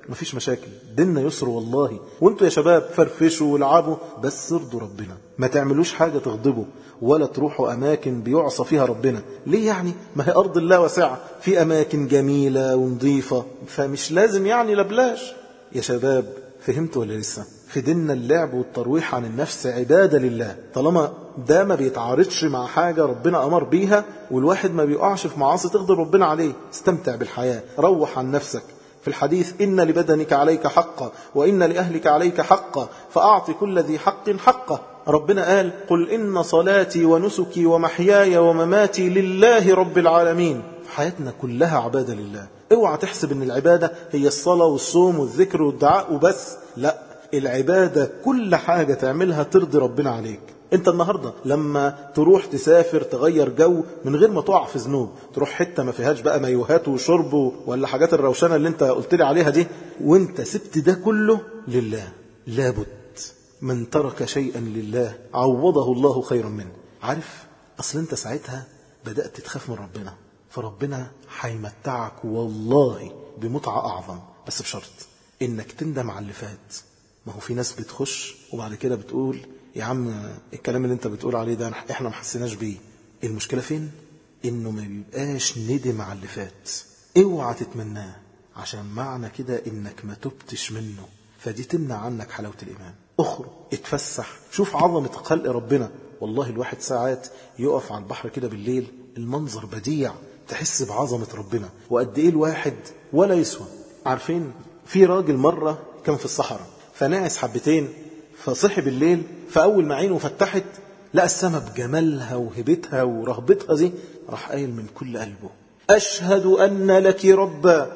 مفيش مشاكل، ديننا يسر والله. وانتوا يا شباب فرفشوا والعبوا، بس ارضوا ربنا، ما تعملوش حاجة تغضبه، ولا تروحوا أماكن بيعصى فيها ربنا. ليه يعني؟ ما هي أرض الله واسعة، في أماكن جميلة ونظيفة، فمش لازم يعني لبلاش. يا شباب فهمتوا ولا لسه؟ في ديننا اللعب والترويح عن النفس عبادة لله، طالما ده ما بيتعارضش مع حاجة ربنا أمر بيها، والواحد ما بيقعش في معاصي تغضب ربنا عليه. استمتع بالحياة، روح عن نفسك. في الحديث إن لبدنك عليك حقا وإن لأهلك عليك حقا فأعط كل ذي حق حقه. ربنا قال قل إن صلاتي ونسكي ومحياي ومماتي لله رب العالمين. حياتنا كلها عبادة لله. اوعى تحسب ان العبادة هي الصلاة والصوم والذكر والدعاء وبس، لا، العبادة كل حاجة تعملها ترضي ربنا عليك. انت النهاردة لما تروح تسافر تغير جو من غير ما تقع في ذنوب، تروح حتة ما فيهاش بقى مايوهات وشرب ولا حاجات الروشنة اللي انت قلت لي عليها دي، وانت سبت ده كله لله، لابد من ترك شيئا لله عوضه الله خيرا منه. عارف اصل انت ساعتها بدأت تخاف من ربنا، فربنا هيمتعك والله بمتعة أعظم، بس بشرط إنك تندم على اللي فات. ما هو في ناس بتخش وبعد كده بتقول يا عم الكلام اللي انت بتقول عليه ده احنا ما حسيناش بيه. المشكلة فين؟ إنه ما بيبقاش ندم على اللي فات. اوعى تتمناه، عشان معنى كده إنك ما تبتش منه، فدي تمنع عنك حلاوة الإيمان. اخرج اتفسح، شوف عظمة خلق ربنا. والله الواحد ساعات يقف على البحر كده بالليل، المنظر بديع، تحس بعظمة ربنا وقد ايه الواحد ولا يسوى. عارفين في راجل مرة كان في الصحراء فناعس حبتين، فصحي بالليل، فأول ما عينه فتحت لقى السما بجمالها وهبتها ورهبتها دي، راح قايل من كل قلبه أشهد أن لك ربا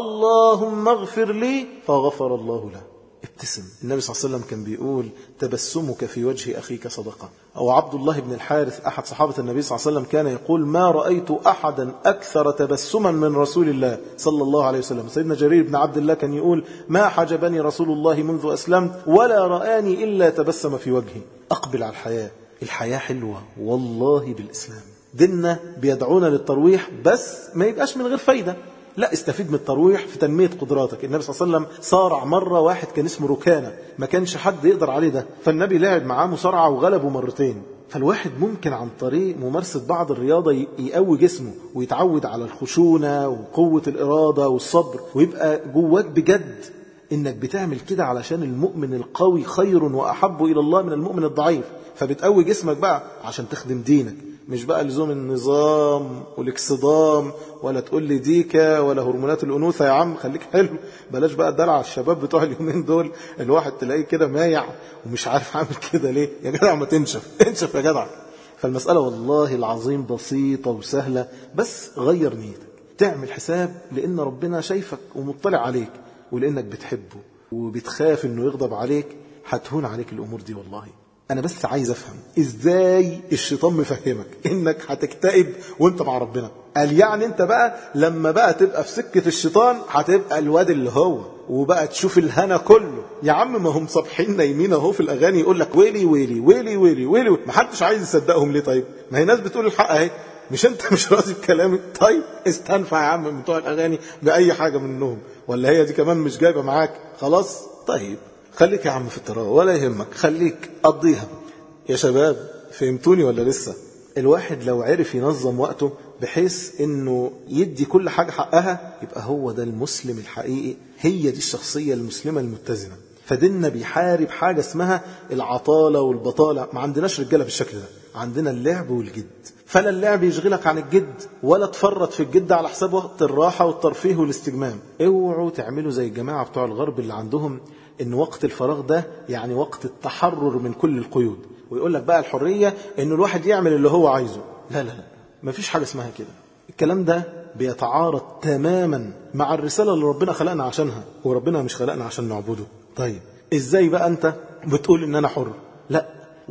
اللهم اغفر لي، فغفر الله له. ابتسم. النبي صلى الله عليه وسلم كان بيقول تبسمك في وجه أخيك صدقة. أو عبد الله بن الحارث أحد صحابة النبي صلى الله عليه وسلم كان يقول ما رأيت أحدا أكثر تبسما من رسول الله صلى الله عليه وسلم. سيدنا جرير بن عبد الله كان يقول ما حجبني رسول الله منذ أسلمت ولا رآني إلا تبسم في وجهي. أقبل على الحياة، الحياة حلوة والله بالإسلام. ديننا بيدعونا للترويح، بس ما يبقاش من غير فايدة، لا، استفيد من الترويح في تنمية قدراتك. النبي صلى الله عليه وسلم صارع مرة واحد كان اسمه ركانة، ما كانش حد يقدر عليه ده، فالنبي لعب معاه مصارعة وغلبه مرتين. فالواحد ممكن عن طريق ممارسة بعض الرياضة يقوي جسمه ويتعود على الخشونة وقوة الإرادة والصبر، ويبقى جواك بجد إنك بتعمل كده علشان المؤمن القوي خير وأحب إلى الله من المؤمن الضعيف. فبتقوي جسمك بقى عشان تخدم دينك، مش بقى لزوم النظام والاكصدام، ولا تقول لي ديكا ولا هرمونات الأنوثة. يا عم خليك حلو، بلاش بقى الدلع. الشباب بتوع اليومين دول الواحد تلاقيه كده مايع ومش عارف عامل كده ليه. يا جدع ما تنشف، انشف يا جدع. فالمسألة والله العظيم بسيطة وسهلة، بس غير نيتك، تعمل حساب لأن ربنا شايفك ومطلع عليك، ولأنك بتحبه وبتخاف أنه يغضب عليك، هتهون عليك الأمور دي. والله أنا بس عايز أفهم إزاي الشيطان مفهمك إنك هتكتئب وإنت مع ربنا. قال يعني أنت بقى لما بقى تبقى في سكة الشيطان هتبقى الواد اللي هو، وبقى تشوف الهنا كله. يا عم ما هم صبحين نايمين اهو في الأغاني يقول لك ويلي ويلي ويلي ويلي ويلي، ما حدش عايز يصدقهم ليه؟ طيب ما هي ناس بتقول الحق اهي، مش أنت مش راضي بكلامي؟ طيب استنفع يا عم بتوع الأغاني بأي حاجة منهم، ولا هي دي كمان مش جايبة معاك خلاص؟ طيب خليك يا عم في الطراوة ولا يهمك، خليك قضيها. يا شباب فهمتوني ولا لسه؟ الواحد لو عرف ينظم وقته بحيث انه يدي كل حاجة حقها، يبقى هو ده المسلم الحقيقي، هي دي الشخصية المسلمة المتزنة. فديننا بيحارب حاجة اسمها العطالة والبطالة. ما عندناش رجالة بالشكل ده، عندنا اللعب والجد. فلا اللعب يشغلك عن الجد، ولا تفرط في الجد على حساب وقت الراحة والترفيه والاستجمام. اوعوا تعملوا زي الجماعة بتوع الغرب اللي عندهم ان وقت الفراغ ده يعني وقت التحرر من كل القيود، ويقول لك بقى الحرية ان الواحد يعمل اللي هو عايزه. لا لا لا، مفيش حاجة اسمها كده. الكلام ده بيتعارض تماما مع الرسالة اللي ربنا خلقنا عشانها، وربنا مش خلقنا عشان نعبده. طيب ازاي بقى انت بتقول ان انا حر؟ لا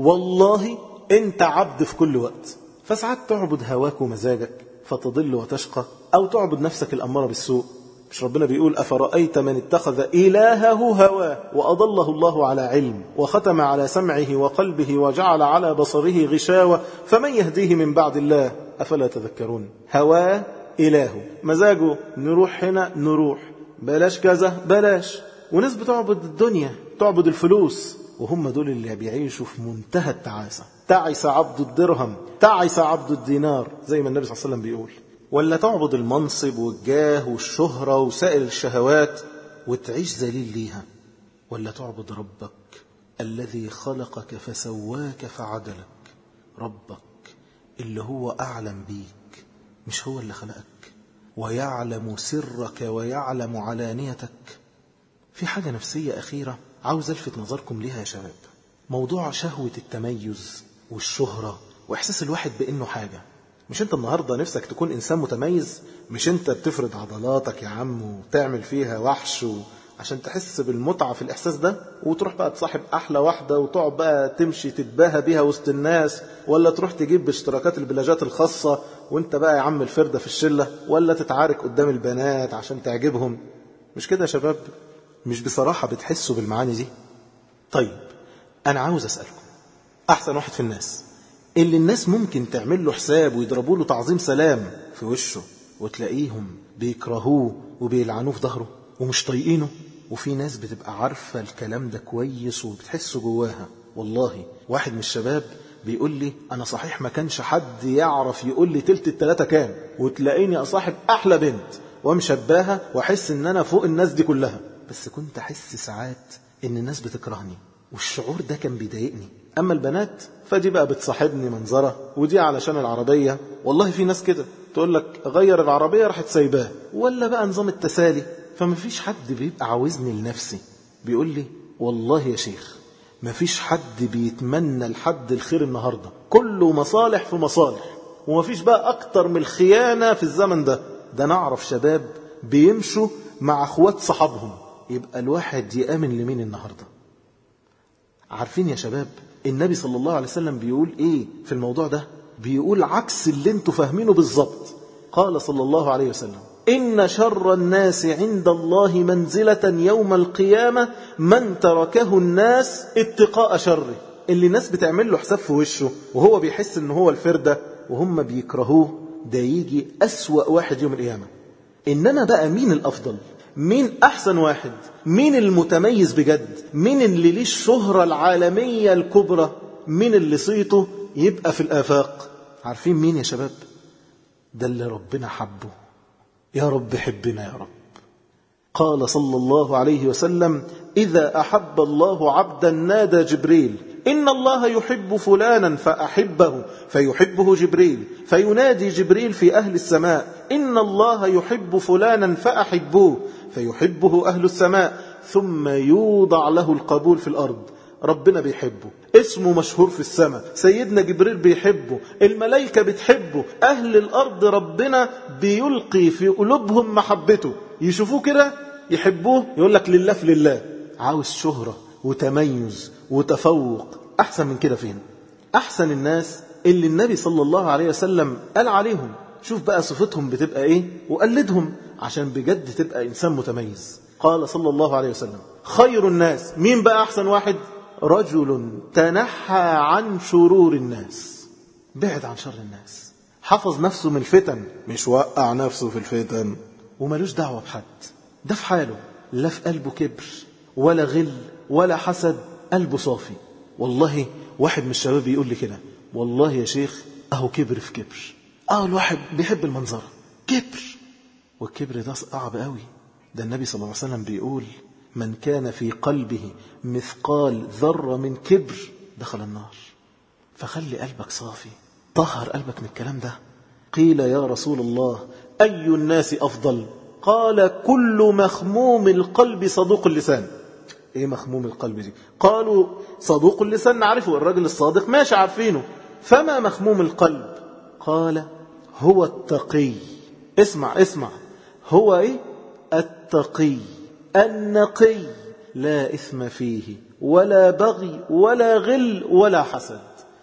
والله انت عبد في كل وقت. فساعات تعبد هواك ومزاجك فتضل وتشقى، او تعبد نفسك الأمارة بالسوء. مش ربنا بيقول أفرأيت من اتخذ إلهه هواه وأضله الله على علم وختم على سمعه وقلبه وجعل على بصره غشاوة فمن يهديه من بعد الله أفلا تذكرون؟ هواه إلهه، مزاجه نروح هنا نروح، بلاش كذا بلاش. وناس بتعبد الدنيا، تعبد الفلوس، وهم دول اللي بيعيشوا في منتهى التعاسة. تعس عبد الدرهم، تعس عبد الدينار، زي ما النبي صلى الله عليه وسلم بيقول. ولا تعبد المنصب والجاه والشهرة وسائل الشهوات وتعيش ذليل ليها. ولا تعبد ربك الذي خلقك فسواك فعدلك. ربك اللي هو أعلم بيك، مش هو اللي خلقك، ويعلم سرك ويعلم علانيتك. في حاجة نفسية أخيرة عاوز ألفت نظركم ليها يا شباب. موضوع شهوة التميز والشهرة وإحساس الواحد بأنه حاجة. مش أنت النهاردة نفسك تكون إنسان متميز؟ مش أنت بتفرض عضلاتك يا عم وتعمل فيها وحش عشان تحس بالمتعة في الإحساس ده، وتروح بقى تصاحب أحلى واحدة وتقعد بقى تمشي تتباهى بيها وسط الناس، ولا تروح تجيب باشتراكات البلاجات الخاصة وانت بقى يا عم الفردة في الشلة، ولا تتعارك قدام البنات عشان تعجبهم؟ مش كده يا شباب؟ مش بصراحة بتحسوا بالمعاني دي؟ طيب أنا عاوز أسألكم، أحسن واحد في الناس اللي الناس ممكن تعمل له حساب ويضربوا له تعظيم سلام في وشه وتلاقيهم بيكرهوه وبيلعنوه في ظهره ومش طايقينه، وفي ناس بتبقى عارفة الكلام ده كويس وبتحسه جواها. والله واحد من الشباب بيقول لي أنا صحيح ما كانش حد يعرف يقول لي تلت التلاتة كام، وتلاقيني أصاحب أحلى بنت ومشباها وأحس إن أنا فوق الناس دي كلها، بس كنت أحس ساعات إن الناس بتكرهني، والشعور ده كان بيضايقني. أما البنات فدي بقى بتصاحبني منظرة، ودي علشان العربية. والله في ناس كده تقول لك غير العربية راح تسيباه، ولا بقى نظام التسالي. فما فيش حد بيبقى عاوزني لنفسي. بيقول لي والله يا شيخ ما فيش حد بيتمنى لحد الخير النهاردة، كله مصالح في مصالح، وما فيش بقى أكتر من الخيانة في الزمن ده. ده نعرف شباب بيمشوا مع أخوات صحابهم. يبقى الواحد يأمن لمين النهاردة؟ عارفين يا شباب النبي صلى الله عليه وسلم بيقول إيه في الموضوع ده؟ بيقول عكس اللي انتوا فاهمينه بالظبط. قال صلى الله عليه وسلم إن شر الناس عند الله منزلة يوم القيامة من تركه الناس اتقاء شره. اللي الناس بتعمل له حساب في وشه وهو بيحس إنه هو الفردة وهم بيكرهوه، ده يجي أسوأ واحد يوم القيامة. إنما بقى مين الأفضل؟ مين أحسن واحد؟ مين المتميز بجد؟ مين اللي ليه الشهرة العالمية الكبرى؟ مين اللي صيته يبقى في الآفاق؟ عارفين مين يا شباب؟ ده اللي ربنا حبه. يا رب حبنا يا رب. قال صلى الله عليه وسلم إذا أحب الله عبدا نادى جبريل إن الله يحب فلانا فأحبه فيحبه جبريل، فينادي جبريل في أهل السماء إن الله يحب فلانا فأحبوه فيحبه أهل السماء، ثم يوضع له القبول في الأرض. ربنا بيحبه، اسمه مشهور في السماء، سيدنا جبريل بيحبه، الملائكة بتحبه، أهل الأرض ربنا بيلقي في قلوبهم محبته، يشوفوه كده يحبوه، يقول لك لله في لله. عاوز شهرة وتميز وتفوق أحسن من كده فين؟ أحسن الناس اللي النبي صلى الله عليه وسلم قال عليهم. شوف بقى صفتهم بتبقى إيه وقلدهم عشان بجد تبقى إنسان متميز. قال صلى الله عليه وسلم خير الناس، مين بقى أحسن واحد؟ رجل تنحى عن شرور الناس، بعد عن شر الناس، حفظ نفسه من الفتن، مش وقع نفسه في الفتن، وملوش دعوة بحد، ده في حاله، لا في قلبه كبر ولا غل ولا حسد، قلبه صافي. والله واحد من الشباب يقول لي كده والله يا شيخ اهو كبر في كبر. اه الواحد بيحب المنظرة كبر، والكبر ده صعب قوي. ده النبي صلى الله عليه وسلم بيقول من كان في قلبه مثقال ذرة من كبر دخل النار. فخلي قلبك صافي، طهر قلبك من الكلام ده. قيل يا رسول الله أي الناس أفضل؟ قال كل مخموم القلب صدوق اللسان. ايه مخموم القلب دي؟ قالوا صدوق اللسان نعرفه، الرجل الصادق ماشي عارفينه، فما مخموم القلب؟ قال هو التقي. اسمع اسمع، هو ايه؟ التقي النقي لا إثم فيه ولا بغي ولا غل ولا حسد.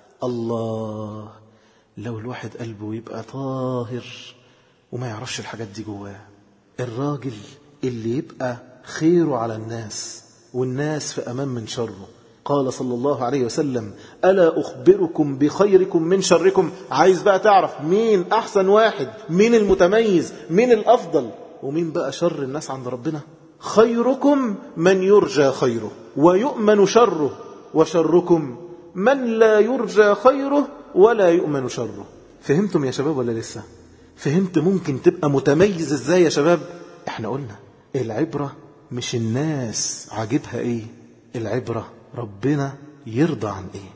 الله، لو الواحد قلبه يبقى طاهر وما يعرفش الحاجات دي جواه. الراجل اللي يبقى خيره على الناس والناس في أمان من شره. قال صلى الله عليه وسلم ألا أخبركم بخيركم من شركم؟ عايز بقى تعرف مين أحسن واحد، مين المتميز، مين الأفضل؟ ومين بقى شر الناس عند ربنا؟ خيركم من يرجى خيره ويؤمن شره، وشركم من لا يرجى خيره ولا يؤمن شره. فهمتم يا شباب ولا لسه؟ فهمت ممكن تبقى متميز ازاي يا شباب؟ احنا قلنا العبرة مش الناس عاجبها ايه، العبرة ربنا يرضى عن ايه.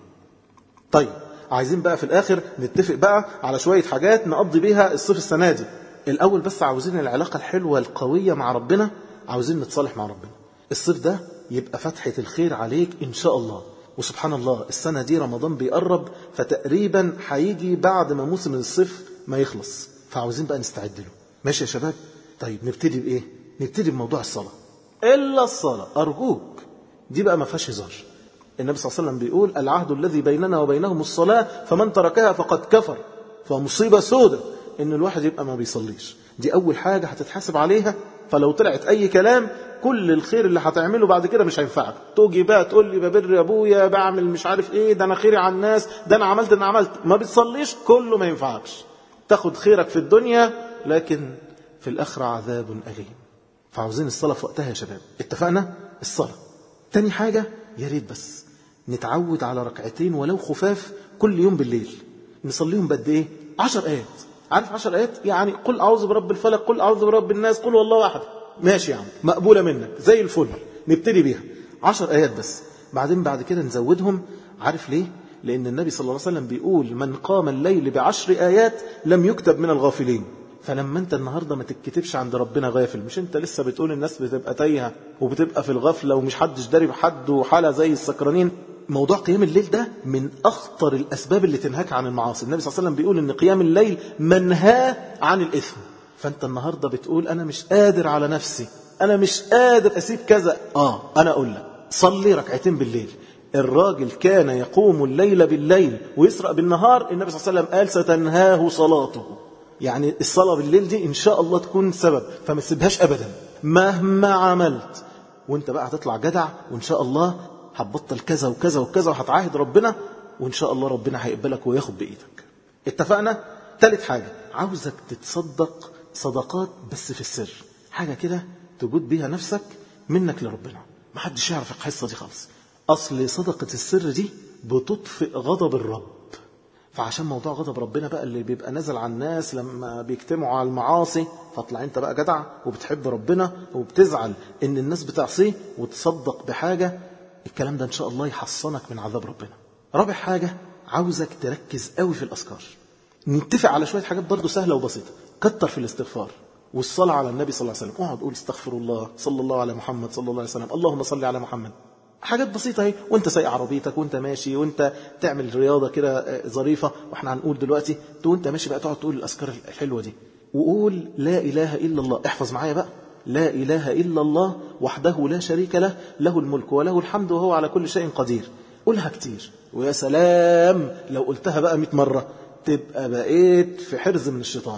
طيب عايزين بقى في الاخر نتفق بقى على شوية حاجات نقضي بيها الصيف السنة دي. الاول بس عاوزين العلاقة الحلوة القوية مع ربنا، عاوزين نتصالح مع ربنا. الصيف ده يبقى فتحة الخير عليك ان شاء الله. وسبحان الله السنة دي رمضان بيقرب، فتقريبا هيجي بعد ما موسم الصيف ما يخلص، فعاوزين بقى نستعد له. ماشي يا شباب؟ طيب نبتدي بإيه؟ نبتدي بموضوع الصلاة. إلا الصلاة أرجوك دي بقى ما فيهاش هزار. النبي صلى الله عليه وسلم بيقول العهد الذي بيننا وبينهم الصلاة فمن تركها فقد كفر. فمصيبة سودة إن الواحد يبقى ما بيصليش. دي أول حاجة هتتحاسب عليها. فلو طلعت أي كلام كل الخير اللي هتعمله بعد كده مش هينفعك. توجي بقى تقول لي ببر أبويا، بعمل مش عارف إيه، ده أنا خيري على الناس، ده أنا عملت أنا عملت، ما بتصليش كله ما ينفعكش. تاخد خيرك في الدنيا لكن في الآخرة عذاب أليم. فعاوزين الصلاة في وقتها يا شباب. اتفقنا؟ الصلاة. تاني حاجة يا ريت بس نتعود على ركعتين ولو خفاف كل يوم بالليل. نصليهم بقد ايه؟ عشر آيات. عارف عشر آيات؟ يعني قل أعوذ برب الفلق، قل أعوذ برب الناس، قل والله أحد. ماشي يا عم، مقبولة منك زي الفل، نبتدي بيها عشر آيات بس. بعدين بعد كده نزودهم. عارف ليه؟ لأن النبي صلى الله عليه وسلم بيقول من قام الليل بعشر آيات لم يكتب من الغافلين. فلما انت النهاردة ما تتكتبش عند ربنا غافل، مش انت لسه بتقول الناس بتبقى تايهة وبتبقى في الغفلة ومش حدش داري بحد وحالة زي السكرانين. موضوع قيام الليل ده من أخطر الأسباب اللي تنهاك عن المعاصي. النبي صلى الله عليه وسلم بيقول إن قيام الليل منهى عن الإثم. فأنت النهاردة بتقول أنا مش قادر على نفسي، أنا مش قادر أسيب كذا. آه أنا أقول لك صلي ركعتين بالليل. الراجل كان يقوم الليل بالليل ويسرق بالنهار. النبي صلى الله عليه وسلم قال ستنهاه صلاته. يعني الصلاة بالليل دي إن شاء الله تكون سبب، فما تسيبهاش أبدا مهما عملت. وانت بقى هتطلع جدع وإن شاء الله هتبطل كذا وكذا وكذا وهتعاهد ربنا، وإن شاء الله ربنا هيقبلك وياخد بإيدك. اتفقنا؟ ثالث حاجة عاوزك تتصدق صدقات بس في السر، حاجة كده تجود بيها نفسك منك لربنا، ما حدش يعرف القصة دي خالص. أصل صدقة السر دي بتطفئ غضب الرب. فعشان موضوع غضب ربنا بقى اللي بيبقى نازل على الناس لما بيجتمعوا على المعاصي، فاطلع انت بقى جدع وبتحب ربنا وبتزعل ان الناس بتعصيه وتصدق بحاجة. الكلام ده ان شاء الله يحصنك من عذاب ربنا. رابع حاجة عاوزك تركز قوي في الأذكار. نتفق على شوية حاجات برضو سهلة وبسيطة. كتر في الاستغفار والصلاة على النبي صلى الله عليه وسلم. اقعد قول استغفر الله، صلى الله على محمد صلى الله عليه وسلم، اللهم صل على محمد. حاجات بسيطة اهي، وانت سايق عربيتك وانت ماشي وانت تعمل رياضة كده ظريفة. واحنا هنقول دلوقتي وانت ماشي بقى تقعد تقول الأذكار الحلوة دي. وقول لا إله إلا الله. احفظ معايا بقى لا إله إلا الله وحده لا شريك له، له الملك وله الحمد وهو على كل شيء قدير. قولها كتير، ويا سلام لو قلتها بقى مئة مرة تبقى بقيت في حرز من الشيطان.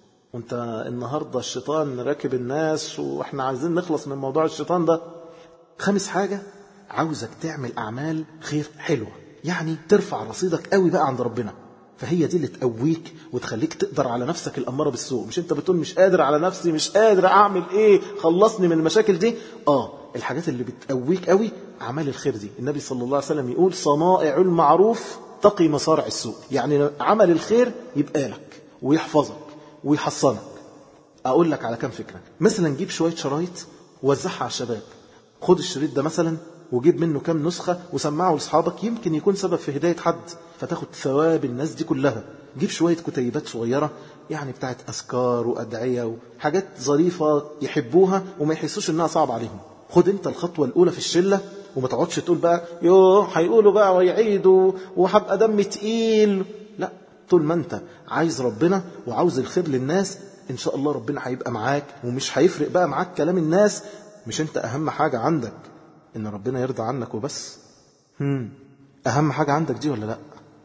وانت النهاردة الشيطان راكب الناس واحنا عايزين نخلص من موضوع الشيطان ده. خامس حاجة عاوزك تعمل أعمال خير حلوة، يعني ترفع رصيدك قوي بقى عند ربنا. فهي دي اللي تقويك وتخليك تقدر على نفسك الأمارة بالسوء. مش انت بتقول مش قادر على نفسي، مش قادر أعمل ايه، خلصني من المشاكل دي. آه الحاجات اللي بتقويك قوي أعمال الخير دي. النبي صلى الله عليه وسلم يقول صنائع المعروف تقي مصارع السوء. يعني عمل الخير يبقى لك ويحفظك ويحصنك. أقول لك على كم فكرة. مثلا جيب شوية شرايط ووزعها على الشباب. خد الشريط ده مثلا وجيب منه كم نسخة وسمعه لأصحابك، يمكن يكون سبب في هداية حد فتاخد ثواب الناس دي كلها. جيب شوية كتيبات صغيرة يعني بتاعت أذكار وأدعية وحاجات ظريفة يحبوها وما يحسوش إنها صعب عليهم. خد انت الخطوة الأولى في الشلة وما تقعدش تقول بقى يوه هيقولوا بقى ويعيدوا وهبقى دم تقيل. لا، طول ما انت عايز ربنا وعاوز الخير للناس إن شاء الله ربنا هيبقى معاك، ومش هيفرق بقى معاك كلام الناس. مش انت أهم حاجة عندك إن ربنا يرضى عنك وبس؟ هم. أهم حاجة عندك دي ولا لا؟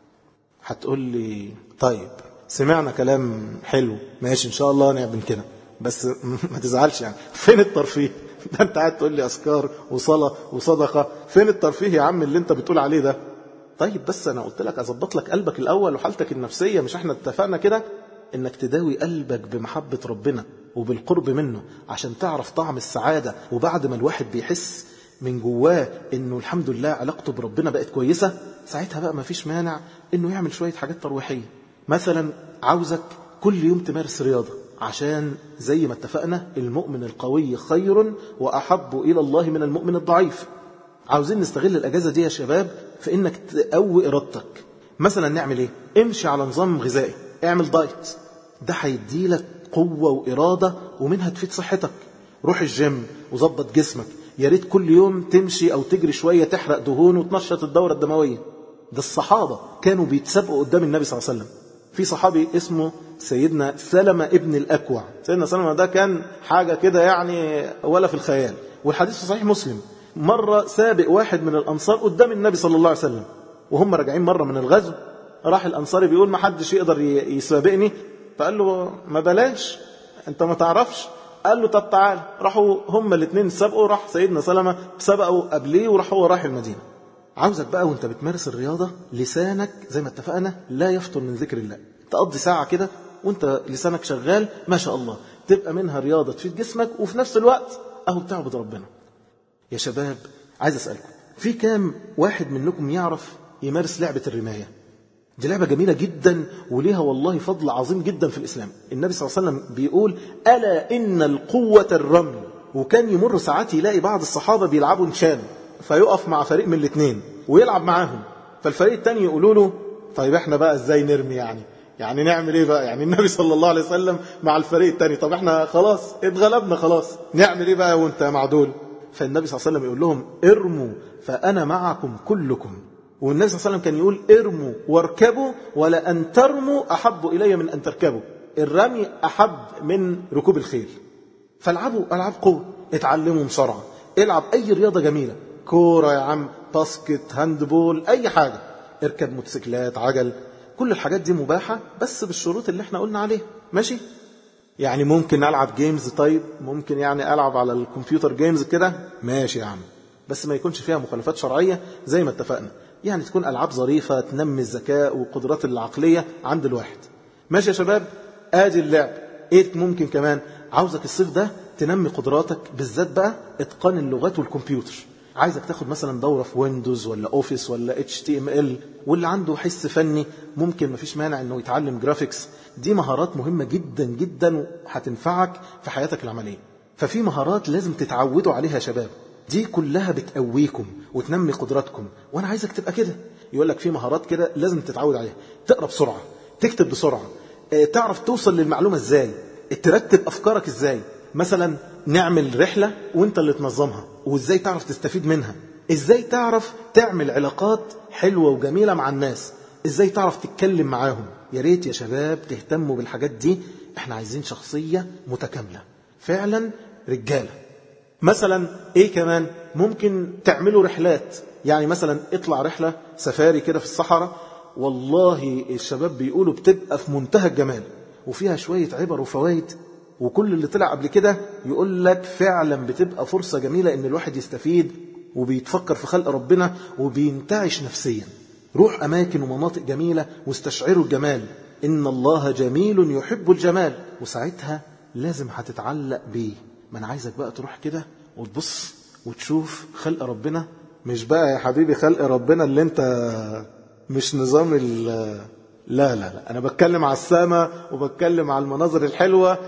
هتقول لي طيب سمعنا كلام حلو ماشي إن شاء الله نعمل كده، بس ما تزعلش يعني فين الترفيه؟ ده انت قاعد تقول لي أذكار وصلاة وصدقة، فين الترفيه يا عم اللي انت بتقول عليه ده؟ طيب بس أنا قلت لك أظبط لك قلبك الأول وحالتك النفسية. مش احنا اتفقنا كده إنك تداوي قلبك بمحبة ربنا وبالقرب منه عشان تعرف طعم السعادة. وبعد ما الواحد بيحس من جواه انه الحمد لله علاقته بربنا بقت كويسة، ساعتها بقى ما فيش مانع انه يعمل شوية حاجات ترويحية. مثلا عاوزك كل يوم تمارس رياضة، عشان زي ما اتفقنا المؤمن القوي خير وأحب إلى الله من المؤمن الضعيف. عاوزين نستغل الأجازة دي يا شباب في إنك تقوي إرادتك. مثلا نعمل إيه؟ امشي على نظام غذائي، اعمل دايت، ده هيديلك قوة وإرادة ومنها تفيد صحتك. روح الجيم وظبط جسمك، يا ريت كل يوم تمشي أو تجري شوية تحرق دهون وتنشط الدورة الدموية. ده الصحابة كانوا بيتسابقوا قدام النبي صلى الله عليه وسلم. في صحابي اسمه سيدنا سلمة ابن الأكوع. سيدنا سلمة ده كان حاجة كده يعني ولا في الخيال، والحديث في صحيح مسلم. مرة سابق واحد من الأنصار قدام النبي صلى الله عليه وسلم، وهم راجعين مرة من الغزو، راح الأنصاري بيقول ما حدش يقدر يسابقني، فقال له ما بلاش انت ما تعرفش. قال له طب تعال. راحوا هم الاثنين سابقوا، راح سيدنا سلمة سبقوا قبليه وراح هو راح المدينة. عاوزك بقى وانت بتمارس الرياضة لسانك زي ما اتفقنا لا يفطر من ذكر الله. تقضي ساعة كده وانت لسانك شغال ما شاء الله، تبقى منها رياضة تفيد جسمك وفي نفس الوقت اهو بتعبد ربنا. يا شباب عايز اسألكم، في كام واحد منكم يعرف يمارس لعبة الرماية؟ دي لعبة جميلة جدا وليها والله فضل عظيم جدا في الإسلام. النبي صلى الله عليه وسلم بيقول ألا إن القوة الرمي. وكان يمر ساعات يلاقي بعض الصحابة بيلعبوا نشان، فيقف مع فريق من الاثنين ويلعب معاهم، فالفريق الثاني يقولوا له طيب احنا بقى ازاي نرمي يعني يعني نعمل ايه بقى؟ يعني النبي صلى الله عليه وسلم مع الفريق الثاني، طب احنا خلاص اتغلبنا خلاص نعمل ايه بقى وانت مع دول؟ فالنبي صلى الله عليه وسلم يقول لهم ارموا فأنا معكم كلكم. والنبي صلى الله عليه وسلم كان يقول ارموا واركبوا ولا أن ترموا أحب إلي من أن تركبوا. الرمي أحب من ركوب الخيل. فالعبوا ألعاب قوة، اتعلموا مصارعة، العب أي رياضة جميلة، كورة يا عم، باسكت، هاندبول، أي حاجة، اركب موتوسيكلات، عجل، كل الحاجات دي مباحة بس بالشروط اللي احنا قلنا عليها. ماشي؟ يعني ممكن ألعب جيمز، طيب ممكن يعني ألعب على الكمبيوتر جيمز كده، ماشي يا عم، بس ما يكونش فيها مخالفات شرعية زي ما اتفقنا. يعني تكون ألعاب ظريفة تنمي الذكاء والقدرات العقلية عند الواحد. ماشي يا شباب؟ آدي اللعب. ايه ممكن كمان؟ عاوزك الصيف ده تنمي قدراتك، بالذات بقى اتقان اللغات والكمبيوتر. عايزك تاخد مثلا دورة في ويندوز ولا اوفيس ولا اتش تي ام ال، واللي عنده حس فني ممكن مفيش مانع انه يتعلم جرافيكس. دي مهارات مهمة جدا جدا وهتنفعك في حياتك العملية. ففي مهارات لازم تتعودوا عليها يا شباب، دي كلها بتقويكم وتنمي قدراتكم، وانا عايزك تبقى كده. يقول لك في مهارات كده لازم تتعود عليها، تقرا بسرعة، تكتب بسرعة، اه تعرف توصل للمعلومة ازاي، ترتب افكارك ازاي. مثلا نعمل رحلة وانت اللي تنظمها، وازاي تعرف تستفيد منها، ازاي تعرف تعمل علاقات حلوة وجميلة مع الناس، ازاي تعرف تتكلم معاهم. يا ريت يا شباب تهتموا بالحاجات دي. احنا عايزين شخصية متكاملة فعلا، رجالة. مثلا ايه كمان؟ ممكن تعملوا رحلات، يعني مثلا اطلع رحلة سفاري كده في الصحراء، والله الشباب بيقولوا بتبقى في منتهى الجمال وفيها شوية عبر وفوائد، وكل اللي طلع قبل كده يقول لك فعلا بتبقى فرصة جميلة ان الواحد يستفيد وبيتفكر في خلق ربنا وبينتعش نفسيا. روح اماكن ومناطق جميلة واستشعروا الجمال، ان الله جميل يحب الجمال، وساعتها لازم هتتعلق بيه. ما انا عايزك بقى تروح كده وتبص وتشوف خلق ربنا، مش بقى يا حبيبي خلق ربنا اللي انت مش نظام ال لا لا لا، انا بتكلم على السماء وبتكلم على المناظر الحلوة.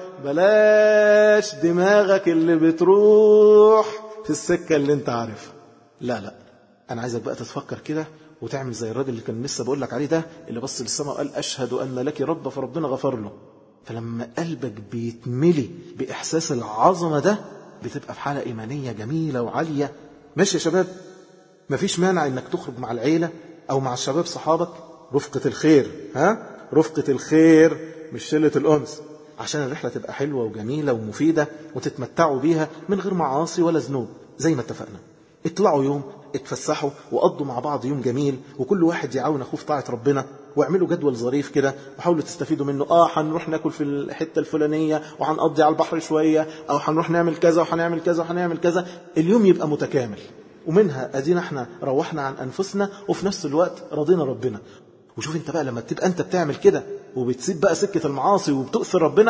بلاش دماغك اللي بتروح في السكة اللي انت عارف. لا لا، انا عايزك بقى تتفكر كده وتعمل زي الراجل اللي كان لسه بقول لك عليه ده، اللي بص للسماء وقال اشهد ان لك رب، فربنا غفر له. فلما قلبك بيتملي بإحساس العظمة ده بتبقى في حالة إيمانية جميلة وعالية. ماشي يا شباب؟ مفيش مانع إنك تخرج مع العيلة أو مع الشباب صحابك، رفقة الخير، ها؟ رفقة الخير مش شلة الأنس، عشان الرحلة تبقى حلوة وجميلة ومفيدة وتتمتعوا بيها من غير معاصي ولا ذنوب زي ما اتفقنا. اطلعوا يوم، اتفسحوا وقضوا مع بعض يوم جميل، وكل واحد يعاون أخوه في طاعة ربنا، واعملوا جدول ظريف كده وحاولوا تستفيدوا منه. اه هنروح ناكل في الحتة الفلانية وهنقضي على البحر شوية، او هنروح نعمل كذا وهنعمل كذا وهنعمل كذا. اليوم يبقى متكامل، ومنها ادينا احنا روحنا عن انفسنا وفي نفس الوقت رضينا ربنا. وشوف انت بقى لما تبقى انت بتعمل كده وبتسيب بقى سكة المعاصي وبتؤثر ربنا،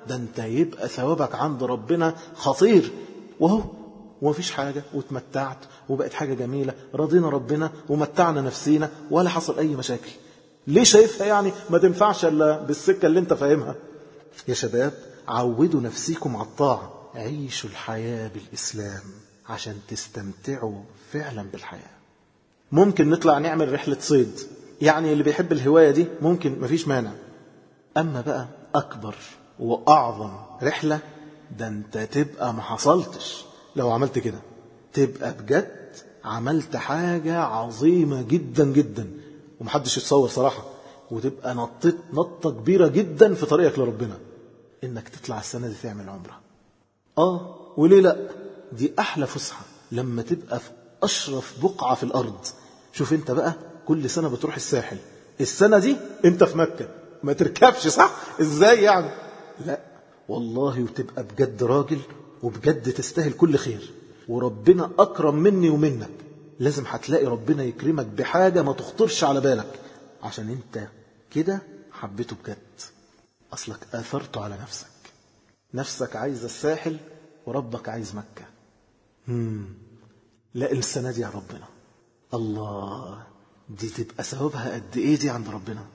ده انت يبقى ثوابك عند ربنا خطير. وهو ومفيش حاجة وتمتعت وبقت حاجة جميلة، رضينا ربنا ومتعنا نفسينا ولا حصل أي مشاكل. ليه شايفها يعني ما تنفعش إلا بالسكة اللي انت فاهمها؟ يا شباب عودوا نفسيكم على الطاعة، عيشوا الحياة بالإسلام عشان تستمتعوا فعلا بالحياة. ممكن نطلع نعمل رحلة صيد، يعني اللي بيحب الهواية دي ممكن مفيش مانع. أما بقى أكبر وأعظم رحلة، ده انت تبقى ما حصلتش لو عملت كده، تبقى بجد عملت حاجة عظيمة جدا جدا ومحدش يتصور صراحة، وتبقى نطت نطة كبيرة جدا في طريقك لربنا، انك تطلع السنة دي تعمل عمرة. اه وليه لا، دي احلى فسحة لما تبقى في اشرف بقعة في الارض. شوف انت بقى كل سنة بتروح الساحل، السنة دي انت في مكة، ما تركبش صح ازاي يعني؟ لا والله، وتبقى بجد راجل وبجد تستاهل كل خير، وربنا أكرم مني ومنك. لازم هتلاقي ربنا يكرمك بحاجة ما تخطرش على بالك، عشان انت كده حبيته بجد، أصلك آثرته على نفسك. نفسك عايز الساحل وربك عايز مكة. مم. لا السنة دي يا ربنا، الله دي تبقى ثوابها قد ايه دي عند ربنا.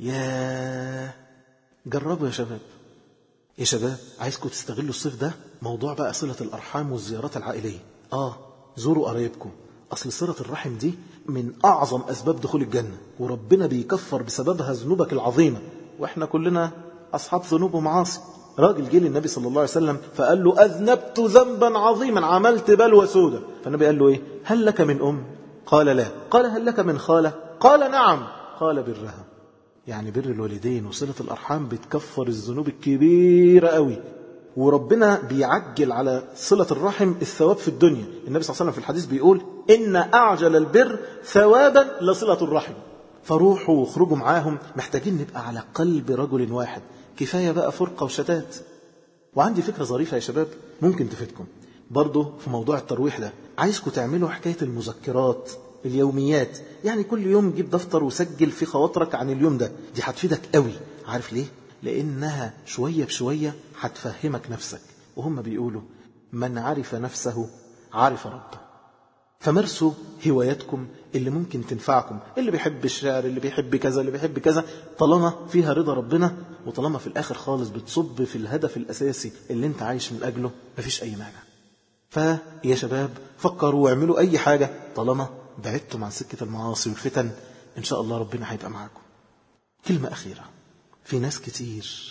يا جربوا يا شباب. يا شباب عايزكم تستغلوا الصيف ده موضوع بقى صلة الأرحام والزيارات العائلية. آه زوروا قرايبكم، أصل صلة الرحم دي من أعظم أسباب دخول الجنة، وربنا بيكفر بسببها ذنوبك العظيمة، وإحنا كلنا أصحاب ذنوب ومعاصي. راجل جه للنبي صلى الله عليه وسلم فقال له أذنبت ذنبا عظيما، عملت بلوى سودة. فالنبي قال له إيه؟ هل لك من أم؟ قال لا. قال هل لك من خالة؟ قال نعم. قال برها. يعني بر الوالدين وصلة الأرحام بتكفر الذنوب الكبيرة قوي، وربنا بيعجل على صلة الرحم الثواب في الدنيا. النبي صلى الله عليه وسلم في الحديث بيقول إن أعجل البر ثوابا لصلة الرحم. فروحوا وخرجوا معاهم، محتاجين نبقى على قلب رجل واحد، كفاية بقى فرقة وشتات. وعندي فكرة ظريفة يا شباب ممكن تفيدكم برضو في موضوع الترويح ده. عايزكم تعملوا حكاية المذكرات اليوميات، يعني كل يوم جيب دفتر وسجل في خواطرك عن اليوم ده. دي هتفيدك قوي. عارف ليه؟ لأنها شوية بشوية هتفهمك نفسك، وهم بيقولوا من عرف نفسه عرف ربه. فمارسوا هواياتكم اللي ممكن تنفعكم، اللي بيحب الشعر، اللي بيحب كذا، اللي بيحب كذا، طالما فيها رضا ربنا، وطالما في الآخر خالص بتصب في الهدف الأساسي اللي انت عايش من أجله، مفيش أي مانع. فيا شباب فكروا واعملوا أي حاجة طالما بعدتم عن سكة المعاصي والفتن، إن شاء الله ربنا هيبقى معاكم. كلمة أخيرة، في ناس كتير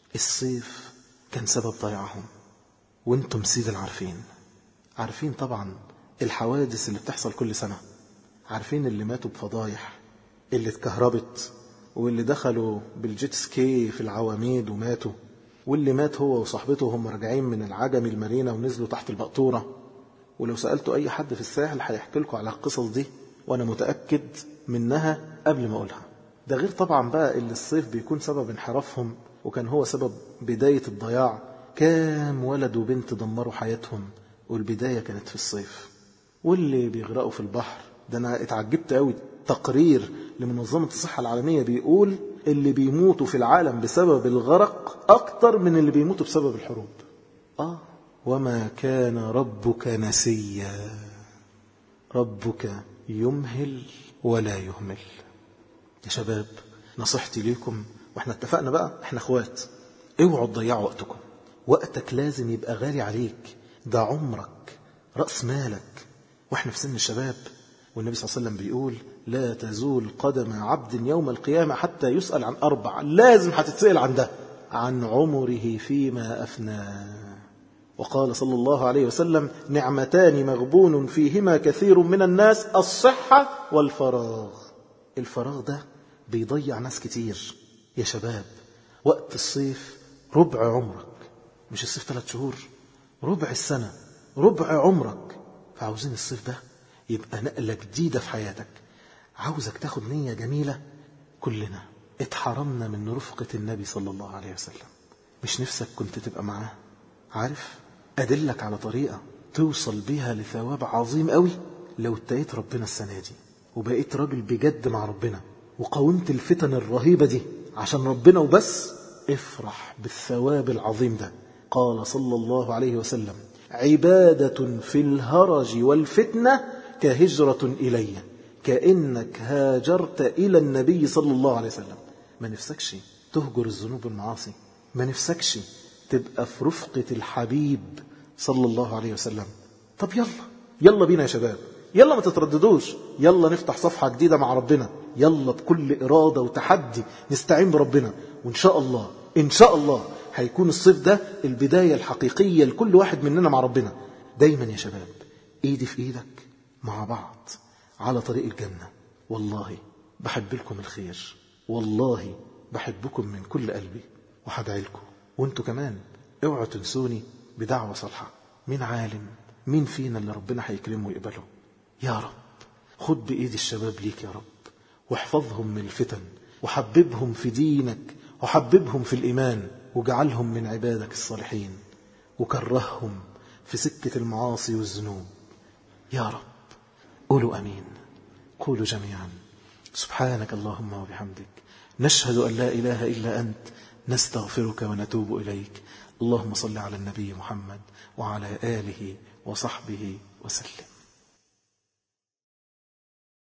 الصيف كان سبب ضياعهم، وانتم سيد العارفين. عارفين طبعا الحوادث اللي بتحصل كل سنة، عارفين اللي ماتوا بفضايح، اللي اتكهربت، واللي دخلوا بالجيت سكي في العواميد وماتوا، واللي مات هو وصاحبته وهم راجعين من العجم المارينا ونزلوا تحت البقطورة. ولو سألتوا أي حد في الساحل هيحكي لكم على القصص دي، وأنا متأكد منها قبل ما أقولها. ده غير طبعا بقى اللي الصيف بيكون سبب انحرافهم، وكان هو سبب بداية الضياع. كام ولد وبنت دمروا حياتهم والبداية كانت في الصيف. واللي بيغرقوا في البحر، ده أنا اتعجبت قوي. تقرير لمنظمة الصحة العالمية بيقول اللي بيموتوا في العالم بسبب الغرق أكتر من اللي بيموتوا بسبب الحروب. آه وما كان ربك نسيا، ربك يمهل ولا يهمل. يا شباب نصيحتي ليكم، واحنا اتفقنا بقى احنا اخوات، اوعوا تضيعوا وقتكم. وقتك لازم يبقى غالي عليك، ده عمرك رأس مالك، واحنا في سن الشباب. والنبي صلى الله عليه وسلم بيقول لا تزول قدم عبد يوم القيامة حتى يسأل عن أربع. لازم هتتسأل عن ده، عن عمره فيما أفنى. وقال صلى الله عليه وسلم نعمتان مغبون فيهما كثير من الناس، الصحة والفراغ. الفراغ ده بيضيع ناس كتير. يا شباب وقت الصيف ربع عمرك، مش الصيف ثلاث شهور، ربع السنة، ربع عمرك. فعاوزين الصيف ده يبقى نقلة جديدة في حياتك. عاوزك تاخد نية جميلة. كلنا اتحرمنا من رفقة النبي صلى الله عليه وسلم، مش نفسك كنت تبقى معاه؟ عارف أدلك على طريقة توصل بيها لثواب عظيم قوي لو اتقيت ربنا السنة دي وبقيت راجل بجد مع ربنا، وقاومت الفتن الرهيبة دي عشان ربنا وبس. افرح بالثواب العظيم ده. قال صلى الله عليه وسلم: عبادة في الهرج والفتنة كهجرة إلي، كأنك هاجرت إلى النبي صلى الله عليه وسلم. ما نفسكش تهجر الذنوب والمعاصي؟ ما نفسكش تبقى في رفقة الحبيب صلى الله عليه وسلم؟ طب يلا يلا بينا يا شباب، يلا ما تترددوش، يلا نفتح صفحة جديدة مع ربنا، يلا بكل إرادة وتحدي نستعين بربنا، وإن شاء الله إن شاء الله هيكون الصيف ده البداية الحقيقية لكل واحد مننا مع ربنا. دايما يا شباب إيدي في إيدك مع بعض على طريق الجنة. والله بحب لكم الخير، والله بحبكم من كل قلبي، وهدعي لكم. وانتوا كمان اوعوا تنسوني بدعوة صالحة. مين عالم مين فينا اللي ربنا هيكرمه ويقبله؟ يا رب خد بإيد الشباب ليك يا رب، واحفظهم من الفتن، وحببهم في دينك، وحببهم في الإيمان، وجعلهم من عبادك الصالحين، وكرههم في سكة المعاصي والذنوب يا رب. قولوا أمين. قولوا جميعا: سبحانك اللهم وبحمدك، نشهد أن لا إله إلا أنت، نستغفرك ونتوب إليك. اللهم صل على النبي محمد وعلى آله وصحبه وسلم.